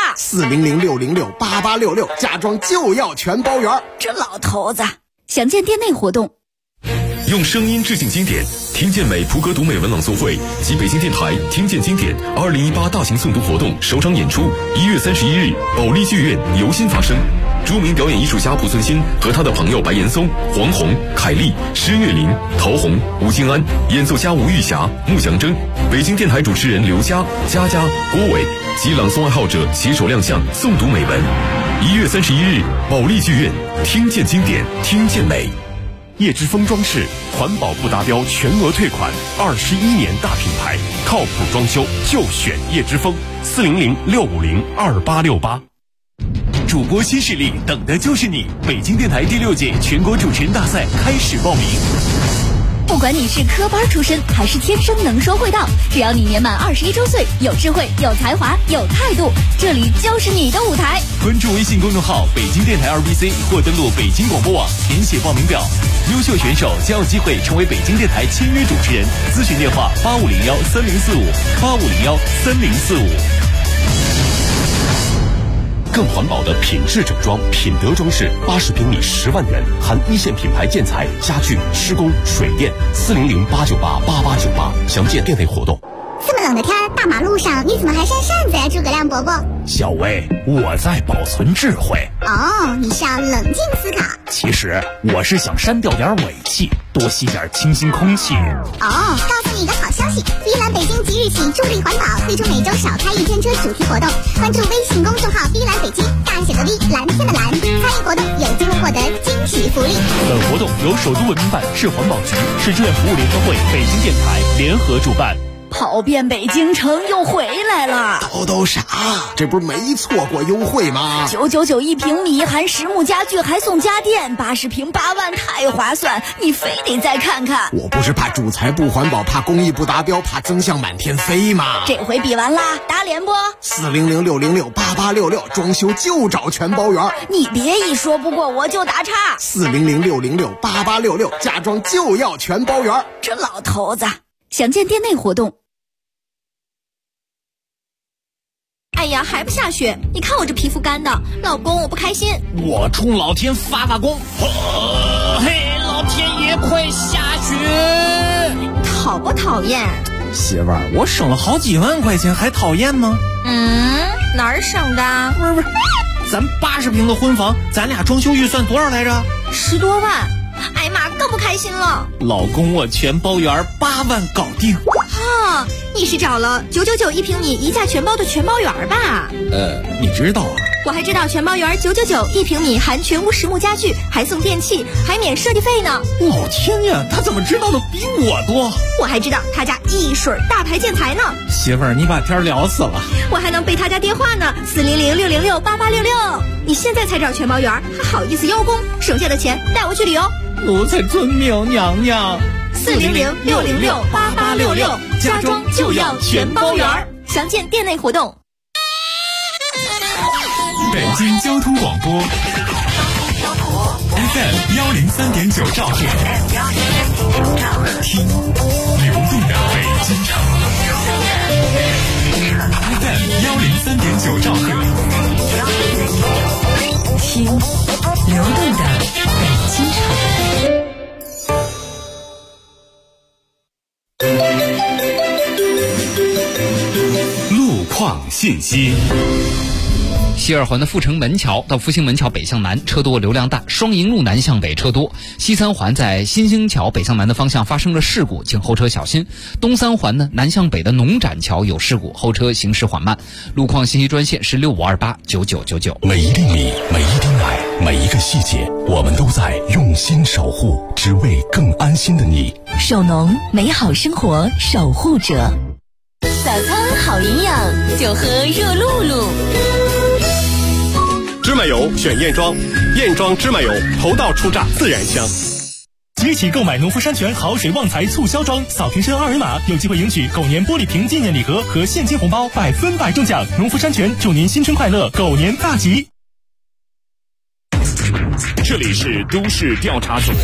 400-606-8866，家装就要全包圆。 这老头子。详见店内活动。 用声音致敬经典，听见美普格读美文朗诵会及北京电台听见经典2018大型诵读活动首场演出1月31日保利剧院由心发声。著名表演艺术家濮存昕和他的朋友白岩松、黄宏、凯丽、施月林、陶虹、吴京安，演奏家吴玉霞、穆祥征，北京电台主持人刘佳、佳佳、郭伟及朗诵爱好者携手亮相诵读美文。1月31日保利剧院，听见经典，听见美。叶之峰装饰，环保不达标全额退款，21年大品牌，靠谱装修就选叶之峰，400-650-2868。 主播新势力，等的就是你！北京电台第6届全国主持人大赛开始报名。 不管你是科班出身还是天生能说会道，只要你年满21周岁，有智慧、有才华、有态度，这里就是你的舞台。 关注微信公众号北京电台2BC 或登录北京广播网填写报名表，优秀选手将有机会成为北京电台签约主持人。咨询电话8501-3045，8501-3045。 更环保的品质整装，品德装饰，80平米10万元，含1线品牌建材、家具、施工、水电，400-898-8898。详见店内活动。 这么冷的天，大马路上你怎么还扇扇子呀，诸葛亮伯伯？ 小薇，我在保存智慧。 哦，你是要冷静思考。 其实我是想删掉点尾气，多吸点清新空气。 哦，告诉你一个好消息，碧蓝北京即日起助力环保，推出每周少开1天车主题活动。关注微信公众号碧蓝北京，大写的 V， 蓝天的蓝，参与活动有机会获得惊喜福利。 本活动由首都文明办、市环保局、市志愿服务联合会、北京电台联合主办。 跑遍北京城又回来了。 都啥？这不是没错过优惠吗 ？999一平米，含实木家具还送家电，80平8万，太划算！你非得再看看。 我不是怕主材不环保，怕工艺不达标，怕增项满天飞吗？ 这回比完啦，打脸不 ？400-606-8866，装修就找全包圆。 你别一说不过我就打岔。 400-606-8866，家装就要全包圆。 这老头子。详见店内活动。 哎呀，还不下雪？你看我这皮肤干的，老公我不开心。 我冲老天发功，嘿，老天爷快下雪！ 讨不讨厌？ 媳妇儿，我省了好几万块钱，还讨厌吗？ 哪儿省的？ 不是，咱80平的婚房，咱俩装修预算多少来着 ？10多万。哎呀妈，更不开心了。 老公，我全包圆，8万搞定。 你是找了999一平米一价全包的全包圆吧？ 你知道啊， 我还知道全包园999，1平米含全屋实木家具，还送电器，还免设计费呢。 老天呀，他怎么知道的比我多？ 我还知道他家一水大牌建材呢。 媳妇儿，你把天聊死了。 我还能背他家电话呢，400-606-8866。你现在才找全包园，还好意思邀功？省下的钱带我去旅游。 奴才遵命，娘娘。 400-606-8866，家装就要全包园，详见店内活动。 北京交通广播 FM103.9 兆赫，听流动的北京城。FM103.9 兆赫， 听流动的北京城。 路况信息。 西二环的阜成门桥到复兴门桥北向南车多流量大，双营路南向北车多。西三环在新兴桥北向南的方向发生了事故，请后车小心。东三环呢南向北的农展桥有事故，后车行驶缓慢。路况信息专线是65289999。 每一厘米，每一滴奶，每一个细节，我们都在用心守护，只为更安心的你。 首农，美好生活守护者。 早餐好营养，就喝热露露。 芝麻油选燕庄，燕庄芝麻油头道出榨自然香。 即日起购买农夫山泉好水旺财促销装，扫瓶身二维码，有机会赢取狗年玻璃瓶纪念礼盒和现金红包，100%中奖。农夫山泉祝您新春快乐，狗年大吉。 这里是都市调查组。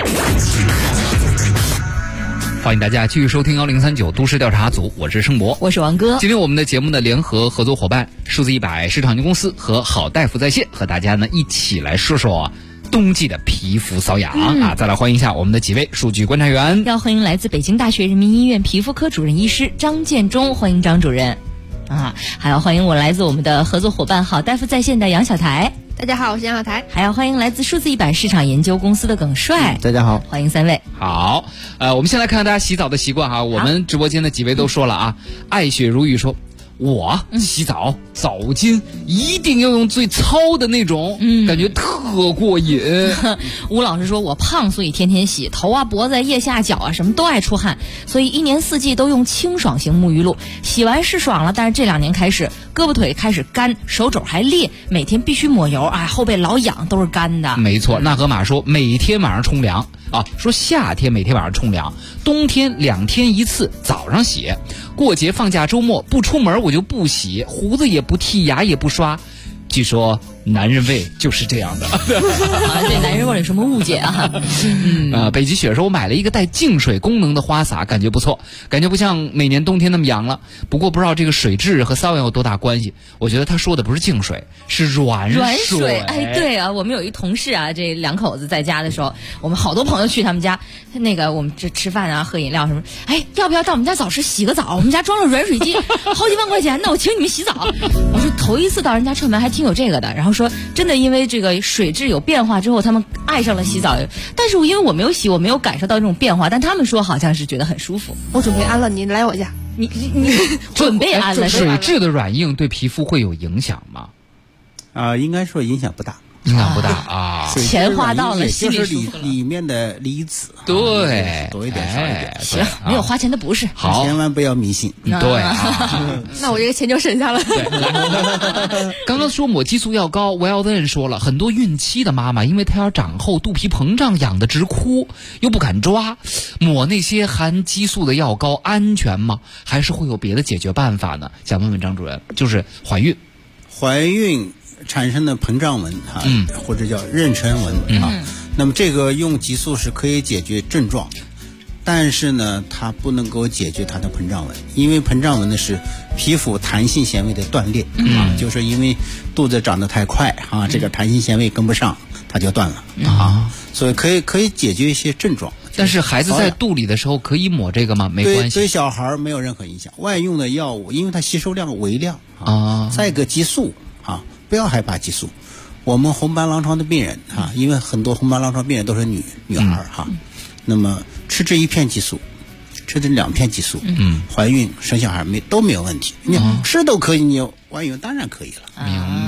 欢迎大家继续收听1039都市调查组，我是盛博， 我是王哥。 今天我们的节目呢，联合合作伙伴数字100市场有限公司和好大夫在线，和大家呢一起来说说冬季的皮肤瘙痒啊！再来欢迎一下我们的几位数据观察员。 要欢迎来自北京大学人民医院皮肤科主任医师张建忠，欢迎张主任啊！还要欢迎来自我们的合作伙伴好大夫在线的杨小台。 大家好，我是杨小台。 还要欢迎来自数字100市场研究公司的耿帅。 大家好， 欢迎三位。 好，我们先来看看大家洗澡的习惯哈。我们直播间的几位都说了啊，爱雪如玉说，我洗澡澡巾一定要用最糙的那种，感觉特过瘾。 吴老师说，我胖，所以天天洗头啊、脖子、腋下、脚啊，什么都爱出汗，所以1年4季都用清爽型沐浴露。洗完是爽了，但是这2年开始，胳膊腿开始干，手肘还裂，每天必须抹油，后背老痒，都是干的。 没错，那河马说每天晚上冲凉啊，说夏天每天晚上冲凉，冬天2天1次，早上洗。过节放假周末不出门我就不洗，胡子也不剃，牙也不刷。据说男人味就是这样的。 对男人味有什么误解啊？ 北极雪说，我买了一个带净水功能的花洒，感觉不错，感觉不像每年冬天那么痒了。不过不知道这个水质和瘙痒有多大关系。我觉得他说的不是净水，是软水。 哎，对啊，我们有一同事啊，这2口子在家的时候，我们好多朋友去他们家，那个我们这吃饭啊、喝饮料什么，哎，要不要到我们家早市洗个澡？我们家装了软水机，好几万块钱，那我请你们洗澡。我说头一次到人家串门还挺有这个的，然后说真的，因为这个水质有变化之后，他们爱上了洗澡。但是因为我没有洗，我没有感受到这种变化，但他们说好像是觉得很舒服。 我准备安了，你来我家。 你准备安了？ 水质的软硬对皮肤会有影响吗？ 应该说影响不大。 影响不大啊， 钱花到了，心就是里面的离子， 对， 多一点少一点。 行，没有花钱的不是。 好， 千万不要迷信。 对那我这个钱就省下了。 刚刚说抹激素药膏 ，Well then 说了很多孕期的妈妈，因为胎儿长后肚皮膨胀，痒得直哭，又不敢抓，抹那些含激素的药膏安全吗？还是会有别的解决办法呢？想问问张主任，就是怀孕产生的膨胀纹或者叫妊娠纹那么这个用激素是可以解决症状，但是呢，它不能够解决它的膨胀纹，因为膨胀纹呢是皮肤弹性纤维的断裂就是因为肚子长得太快这个弹性纤维跟不上，它就断了所以可以解决一些症状。 但是孩子在肚里的时候可以抹这个吗？没关系， 对小孩没有任何影响。外用的药物，因为它吸收量微量再一个激素不要害怕激素。我们红斑狼疮的病人因为很多红斑狼疮病人都是女孩那么吃这1片激素，吃这2片激素怀孕生小孩都没有问题。你吃都可以，你外用当然可以了。 明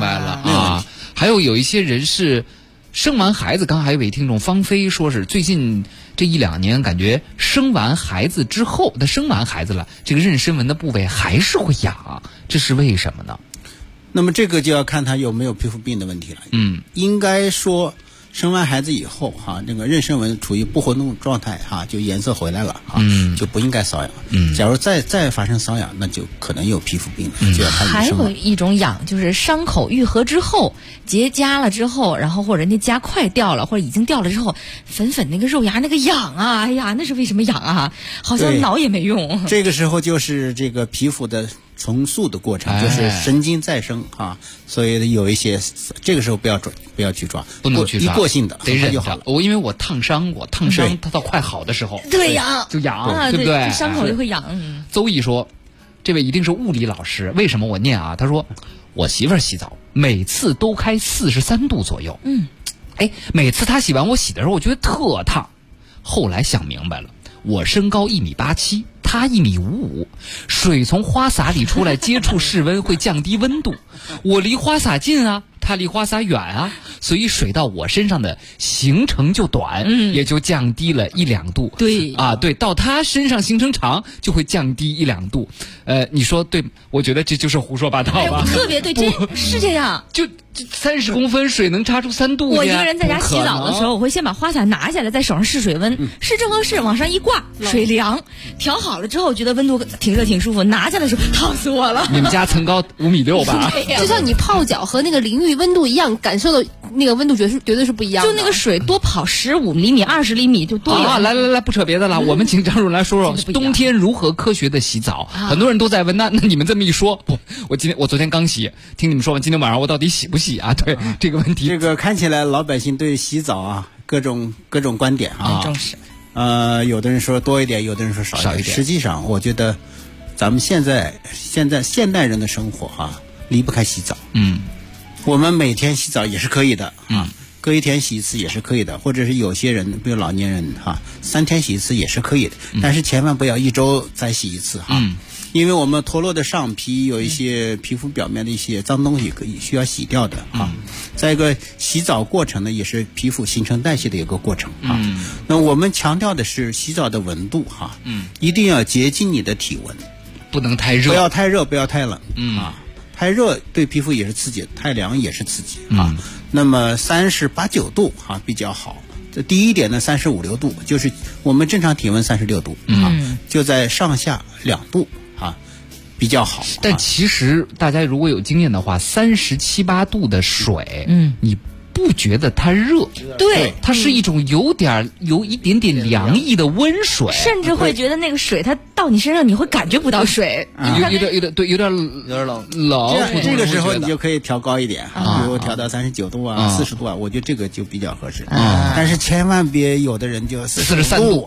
白了啊。还有一些人是生完孩子，刚还有一位听众芳菲说是最近这1-2年感觉生完孩子之后，他生完孩子了，这个妊娠纹的部位还是会痒，这是为什么呢？ 那么这个就要看他有没有皮肤病的问题了。应该说生完孩子以后那个妊娠纹处于不活动状态就颜色回来了就不应该瘙痒。假如再发生瘙痒，那就可能有皮肤病了，就要看医生了。 还有一种痒，就是伤口愈合之后结痂了之后，然后或者那痂快掉了，或者已经掉了之后，粉那个肉芽那个痒啊，哎呀，那是为什么痒啊？好像挠也没用。 这个时候就是这个皮肤的重塑的过程，就是神经再生所以有一些这个时候不要去抓， 不能去抓， 一过性的得忍就好了。 因为我烫伤它到快好的时候， 对呀， 就痒，对不对？ 伤口就会痒。 邹毅说，这位一定是物理老师，为什么我念啊？他说我媳妇儿洗澡每次都开43度左右，每次她洗完我洗的时候，我觉得特烫。后来想明白了，我身高1.87米，他1.55米，水从花洒里出来接触室温会降低温度，我离花洒近啊，他离花洒远啊，所以水到我身上的行程就短，也就降低了1-2度。 对啊，对，到他身上行程长就会降低1-2度。你说对？我觉得这就是胡说八道吧。 特别对，这是这样。 就30公分水能差出3度。 我一个人在家洗澡的时候，我会先把花洒拿下来，在手上试水温，试正合适，往上一挂，水凉，调好了之后，觉得温度挺热挺舒服，拿下来的时候烫死我了。 你们家层高5.6米吧？ 就像你泡脚和那个淋浴温度一样，感受的那个温度绝对是不一样的。 就那个水多跑15厘米、20厘米就多。 来，不扯别的了，我们请张主任来说说冬天如何科学的洗澡。很多人都在问，那你们这么一说，我昨天刚洗，听你们说完，今天晚上我到底洗不洗啊？对这个问题， 这个看起来老百姓对洗澡各种观点很重视。 有的人说多一点，有的人说少一点。实际上，我觉得咱们现在现代人的生活离不开洗澡。我们每天洗澡也是可以的隔一天洗一次也是可以的，或者是有些人比如老年人3天洗一次也是可以的，但是千万不要1周再洗一次因为我们脱落的上皮有一些皮肤表面的一些脏东西需要洗掉的再一个洗澡过程呢也是皮肤新陈代谢的一个过程那我们强调的是洗澡的温度一定要接近你的体温， 不能太热， 不要太热，不要太冷太热对皮肤也是刺激，太凉也是刺激那么38、39度比较好。这低一点呢35、36度，就是我们正常体温36度就在上下2度比较好。 但其实大家如果有经验的话，37、38度的水你不觉得它热？ 对， 它是一种有一点点凉意的温水， 甚至会觉得那个水它到你身上你会感觉不到水， 有点冷。 这个时候你就可以调高一点比如调到39度40度我觉得这个就比较合适但是千万别有的人就43度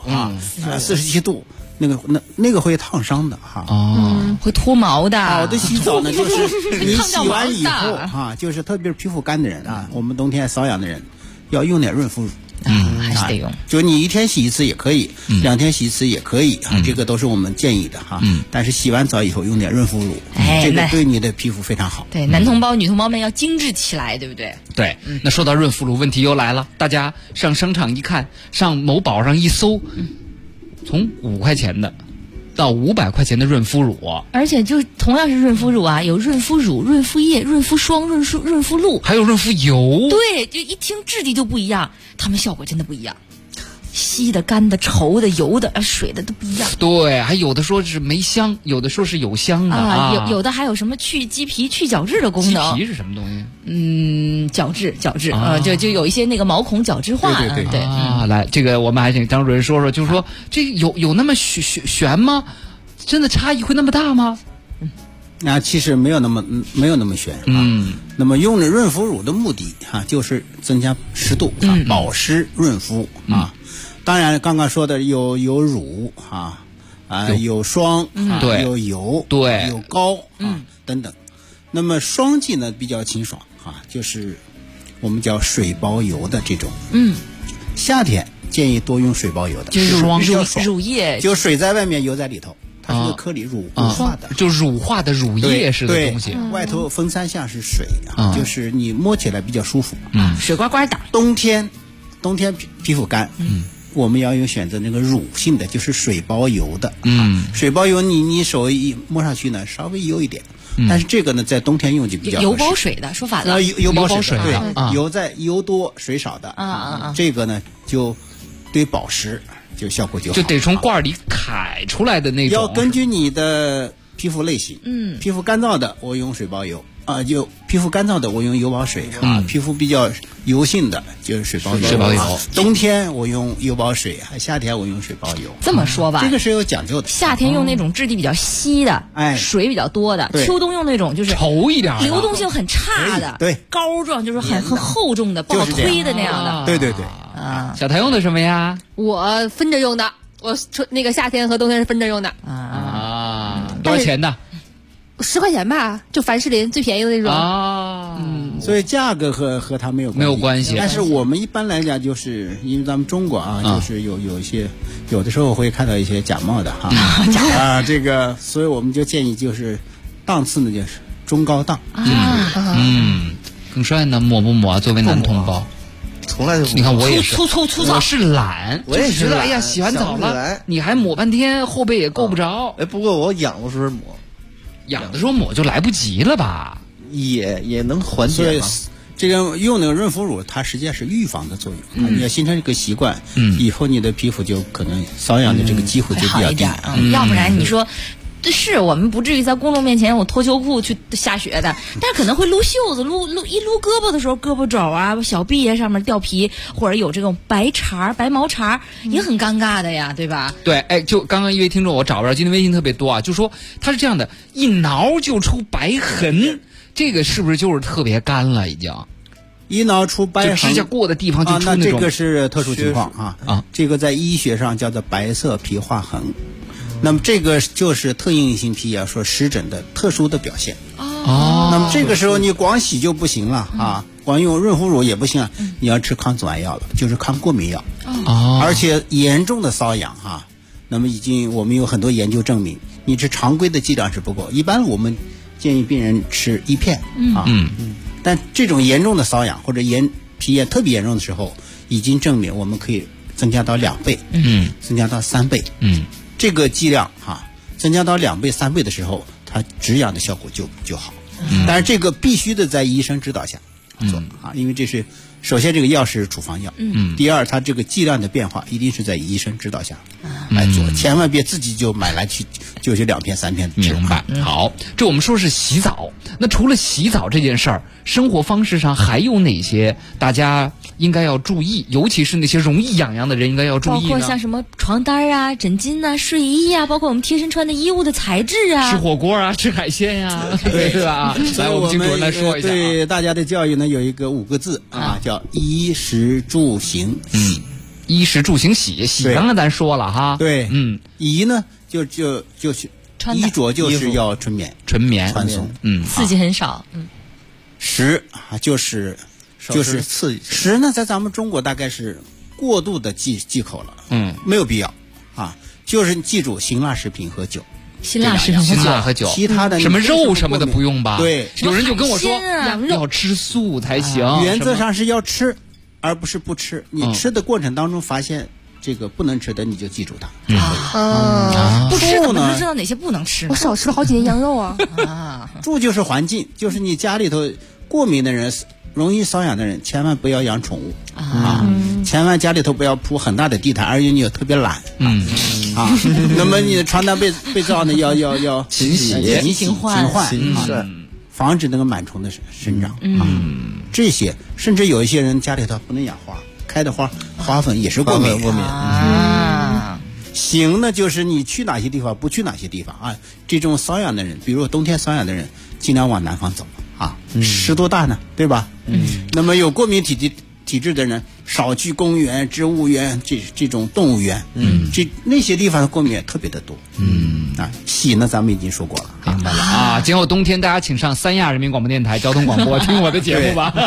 47度。那个会烫伤的会脱毛的。 好的洗澡呢，就是你洗完以后就是特别是皮肤干的人我们冬天瘙痒的人要用点润肤乳还是得用。 就你1天洗一次也可以，2天洗一次也可以这个都是我们建议的但是洗完澡以后用点润肤乳这个对你的皮肤非常好。 对，男同胞女同胞们要精致起来，对不对？ 对。那说到润肤乳，问题又来了，大家上商场一看，上某宝上一搜从5块钱的到500块钱的润肤乳， 而且就同样是润肤乳有润肤乳、润肤液、润肤霜、润肤露， 还有润肤油。 对，就一听质地就不一样，它们效果真的不一样。稀的、干的、稠的、油的、水的都不一样。 对，还有的说是没香，有的说是有香的有的还有什么去鸡皮、去角质的功能。 鸡皮是什么东西？ 角质就有一些那个毛孔角质化。 对来，这个我们还请张主任说说，就是说这有那么悬吗？真的差异会那么大吗？ 其实没有那么悬那么用的润肤乳的目的就是增加湿度保湿润肤当然刚刚说的有乳有霜有油有膏等等。那么霜剂呢比较清爽就是我们叫水包油的这种夏天建议多用水包油的， 就是乳液， 就水在外面油在里头， 它是个颗粒乳化的， 就乳化的乳液似的东西。 外头分3项是水就是你摸起来比较舒服。 水呱呱的。 冬天皮肤干，我们要有选择那个乳性的，就是水包油的。水包油你手一摸上去呢，稍微油一点。但是这个呢，在冬天用就比较油包水的，说反了。 油包水对，油多水少的。这个呢就对保湿就效果就好。 就得从罐里揩出来的那种。 要根据你的皮肤类型。皮肤干燥的我用水包油就皮肤干燥的我用油包水皮肤比较油性的就是水包油。冬天我用油包水，夏天我用水包油。 这么说吧， 这个是有讲究的。 夏天用那种质地比较稀的，水比较多的；秋冬用那种就是稠一点、 流动性很差的， 对， 膏状就是很厚重的，不好推的那样的。 对。 小台用的什么呀？ 我分着用的，我那个夏天和冬天是分着用的。 多少钱的 ？10块钱吧，就凡士林最便宜的那种。 所以价格和它没有关系。但是我们一般来讲，就是因为咱们中国就是有一些有的时候会看到一些假冒的这个，所以我们就建议就是档次呢就是中高档。 更帅呢，抹不抹？作为男同胞。 从来就你看我也是粗糙， 我是懒， 我也觉得哎呀，洗完澡了，你还抹半天，后背也够不着。 不过我痒的时候抹， 痒的时候抹就来不及了吧？ 也能缓解嘛。 这个用那个润肤乳，它实际上是预防的作用。你要形成这个习惯，以后你的皮肤就可能瘙痒的这个机会就比较低。 要不然你说。是我们不至于在公众面前我脱秋裤去下雪的，但是可能会撸袖子、撸胳膊的时候，胳膊肘啊、小臂啊上面掉皮，或者有这种白毛茬，也很尴尬的呀，对吧？ 对，就刚刚一位听众我找不着，今天微信特别多就说他是这样的，一挠就出白痕，这个是不是就是特别干了已经？ 一挠出白痕， 指甲过的地方就出那种。 那这个是特殊情况这个在医学上叫做白色皮划痕。那么这个就是特应性皮炎说湿疹的特殊的表现。那么这个时候你光洗就不行了光用润肤乳也不行你要吃抗组胺药了，就是抗过敏药。而且严重的瘙痒那么我们有很多研究证明，你吃常规的剂量是不够，一般我们建议病人吃1片但这种严重的瘙痒或者皮炎特别严重的时候，已经证明我们可以增加到2倍，增加到3倍，这个剂量增加到2倍、3倍的时候，它止痒的效果就好。但是这个必须的在医生指导下做因为这是首先这个药是处方药，第二它这个剂量的变化一定是在医生指导下来做，千万别自己就买来就是2片3片。 明白。好，这我们说是洗澡，那除了洗澡这件事儿，生活方式上还有哪些大家应该要注意，尤其是那些容易痒痒的人应该要注意呢？ 包括像什么床单啊、枕巾睡衣包括我们贴身穿的衣物的材质吃火锅吃海鲜对吧？来，我们经主任来说一下。 对大家的教育呢，有一个5个字叫衣食住行洗。 衣食住行洗，刚刚咱说了对，衣呢就是衣着就是要纯棉宽松， 刺激很少。 食就是刺激。 食呢，在咱们中国大概是过度的忌口了，没有必要就是记住辛辣食品和酒。 辛辣食品和酒， 其他的什么肉什么的不用吧？ 对， 有人就跟我说要吃素才行。 原则上是要吃，而不是不吃。你吃的过程当中发现这个不能吃的，你就记住它。 不吃怎么知道哪些不能吃？ 我少吃了好几年羊肉住就是环境，就是你家里头过敏的人、容易瘙痒的人，千万不要养宠物千万家里头不要铺很大的地毯，而且你又特别懒那么你的床单被罩呢要勤换防止那个螨虫的生长这些甚至有一些人家里头不能养花，开的花粉也是过敏行呢，就是你去哪些地方不去哪些地方这种瘙痒的人，比如冬天瘙痒的人尽量往南方走湿度大呢，对吧那么有过敏体质的人少去公园、植物园这种动物园那些地方的过敏特别的多洗呢咱们已经说过了， 明白了今后冬天大家请上三亚人民广播电台交通广播听我的节目吧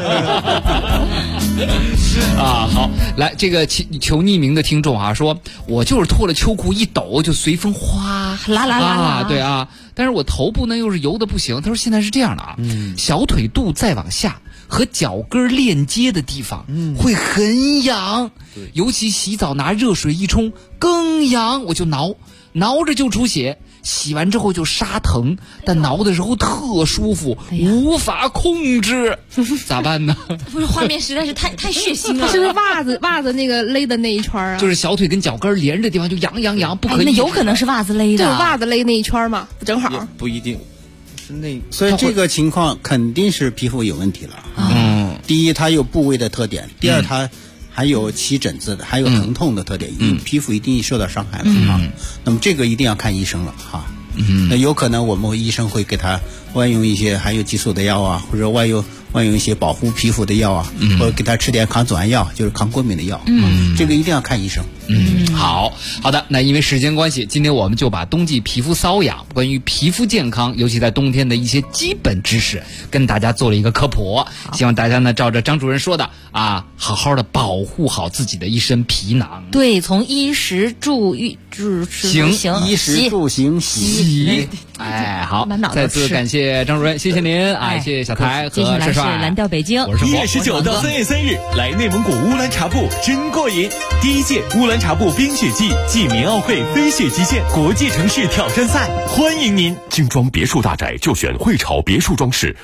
好，来这个求匿名的听众说我就是脱了秋裤一抖就随风哗拉， 对啊。但是我头部呢又是油的不行。他说现在是这样的啊，小腿肚再往下和脚跟链接的地方会很痒，尤其洗澡拿热水一冲更痒，我就挠着就出血。洗完之后就沙疼，但挠的时候特舒服，无法控制，咋办呢？ 不是，画面实在是太血腥了。 是不是袜子那个勒的那一圈啊？ 就是小腿跟脚跟连着的地方就痒，不可以。 那有可能是袜子勒的， 就是袜子勒那一圈嘛，正好。 不一定，是那。所以这个情况肯定是皮肤有问题了。第一，它有部位的特点；第二，它还有起疹子的，还有疼痛的特点，皮肤一定受到伤害了啊。那么这个一定要看医生了哈。那有可能我们医生会给他外用一些含有激素的药啊，或者外用一些保护皮肤的药啊，或者给他吃点抗组胺药，就是抗过敏的药。这个一定要看医生。 好的。那因为时间关系，今天我们就把冬季皮肤瘙痒、关于皮肤健康，尤其在冬天的一些基本知识，跟大家做了一个科普。希望大家呢照着张主任说的啊，好好的保护好自己的一身皮囊。 对，从衣食住行， 衣食住行洗。 好，再次感谢张主任，谢谢您啊，谢谢小台和帅帅。 蓝调北京 1月19到3月3日，来内蒙古乌兰察布真过瘾！第1届乌兰察布冰雪季暨棉奥会飞雪极限国际城市挑战赛，欢迎您！ 精装别墅大宅就选汇潮别墅装饰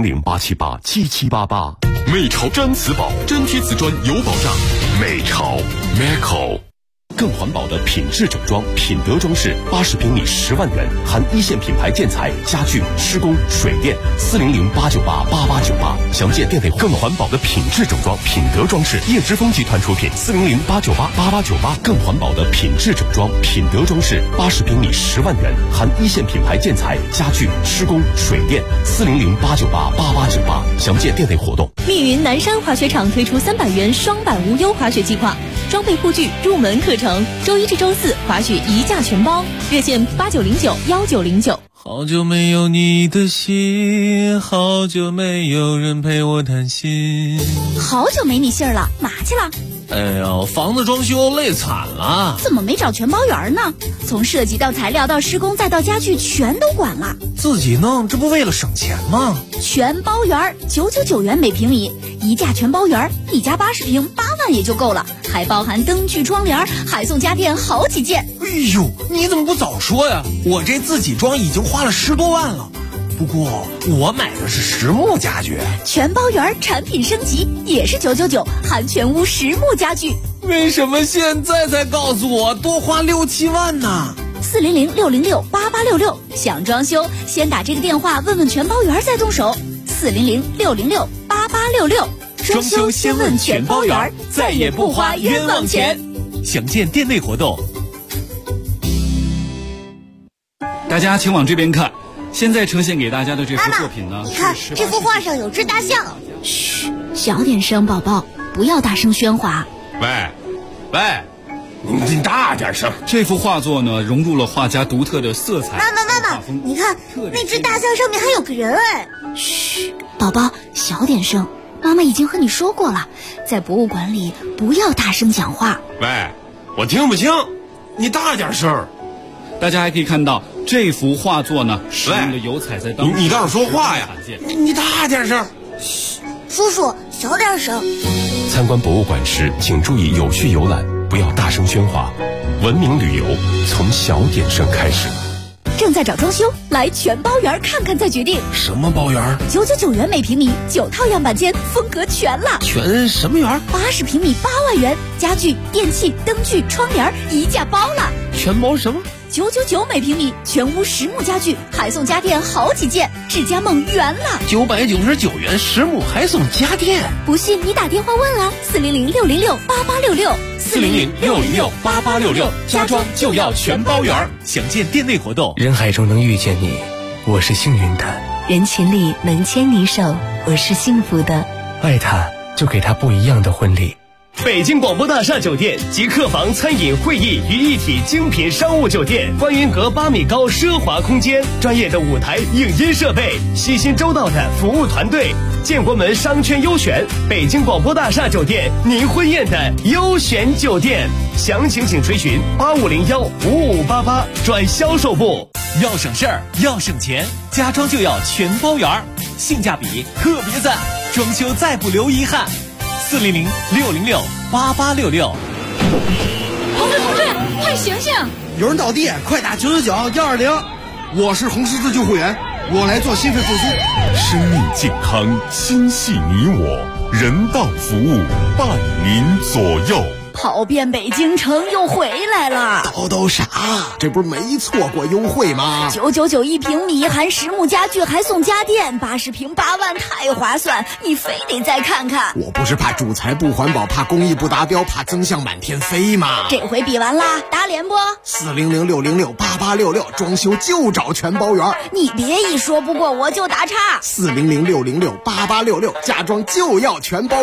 ，400-878-7788。美潮毡瓷宝，真贴瓷砖有保障。美潮 Meco。更环保的品质整装，品德装饰，80平米10万元，含一线品牌建材、家具、施工、水电，400-898-8898，详见店内。更环保的品质整装，品德装饰，叶之峰集团出品，400-898-8898。更环保的品质整装，品德装饰，80平米10万元，含一线品牌建材、家具、施工、水电，400-898-8898，详见店内活动。 密云南山滑雪场推出300元双板无忧滑雪计划，装备护具、入门课程，周1至周4滑雪一价全包，热线89091909。 好久没有你的信，好久没有人陪我谈心。 好久没你信儿了，嘛去了？ 哎呦，房子装修累惨了。 怎么没找全包员呢？从设计到材料到施工再到家具全都管了。 自己弄，这不为了省钱吗？ 全包员999元每平米，一价全包员，一家80平8万也就够了，还包含灯具、窗帘，还送家电好几件。 哎呦，你怎么不早说呀？我这自己装已经花了10多万了。不过我买的是实木家具， 全包员产品升级也是999，含全屋实木家具。 为什么现在才告诉我多花6、7万呢 ？400-606-8866，想装修先打这个电话问问全包员再动手。400-606-8866， 装修先问全包员，再也不花冤枉钱。详见店内活动。 大家请往这边看。现在呈现给大家的这幅作品呢， 你看这幅画上有只大象。 嘘，小点声，宝宝，不要大声喧哗。 喂，你大点声。这幅画作呢，融入了画家独特的色彩。 妈妈，你看那只大象上面还有个人哎。 嘘，宝宝，小点声。妈妈已经和你说过了，在博物馆里不要大声讲话。 喂，我听不清，你大点声。大家还可以看到这幅画作呢，使用的油彩在当中。你倒是说话呀！你大点声。 嘘，叔叔小点声。 参观博物馆时，请注意有序游览，不要大声喧哗。文明旅游从小点声开始。 正在找装修，来全包园看看再决定。 什么包园 ？999元每平米，9套样板间，风格全了。 全什么园 ？80平米8万元，家具、电器、灯具、窗帘一价包了。 全包什么 ？999每平米，全屋实木家具，还送家电好几件，智家梦圆了。 999元实木还送家电， 不信你打电话问啊 ，400-606-8866，400-606-8866，家装就要全包圆。详见店内活动。 人海中能遇见你，我是幸运的； 人群里能牵你手，我是幸福的。 爱他，就给他不一样的婚礼。 北京广播大厦酒店集客房、餐饮、会议于一体精品商务酒店，观云阁8米高奢华空间，专业的舞台影音设备，细心周到的服务团队。建国门商圈优选，北京广播大厦酒店，您婚宴的优选酒店。详情请垂询85015588转销售部。 要省事儿，要省钱，家装就要全包圆，性价比特别赞，装修再不留遗憾。400-606-8866。 同志，快醒醒！ 有人倒地，快打999-120。我是红十字救护员，我来做心肺复苏。 生命健康，心系你我，人道服务，伴您左右。 跑遍北京城又回来了， 都啥？这不是没错过优惠吗 ？999一平米，含实木家具还送家电，80平8万，太划算！你非得再看看。 我不是怕主材不环保，怕工艺不达标，怕增项满天飞吗？ 这回比完啦，打脸不 ？400-606-8866，装修就找全包圆。 你别一说不过我就打岔。 400-606-8866，家装就要全包。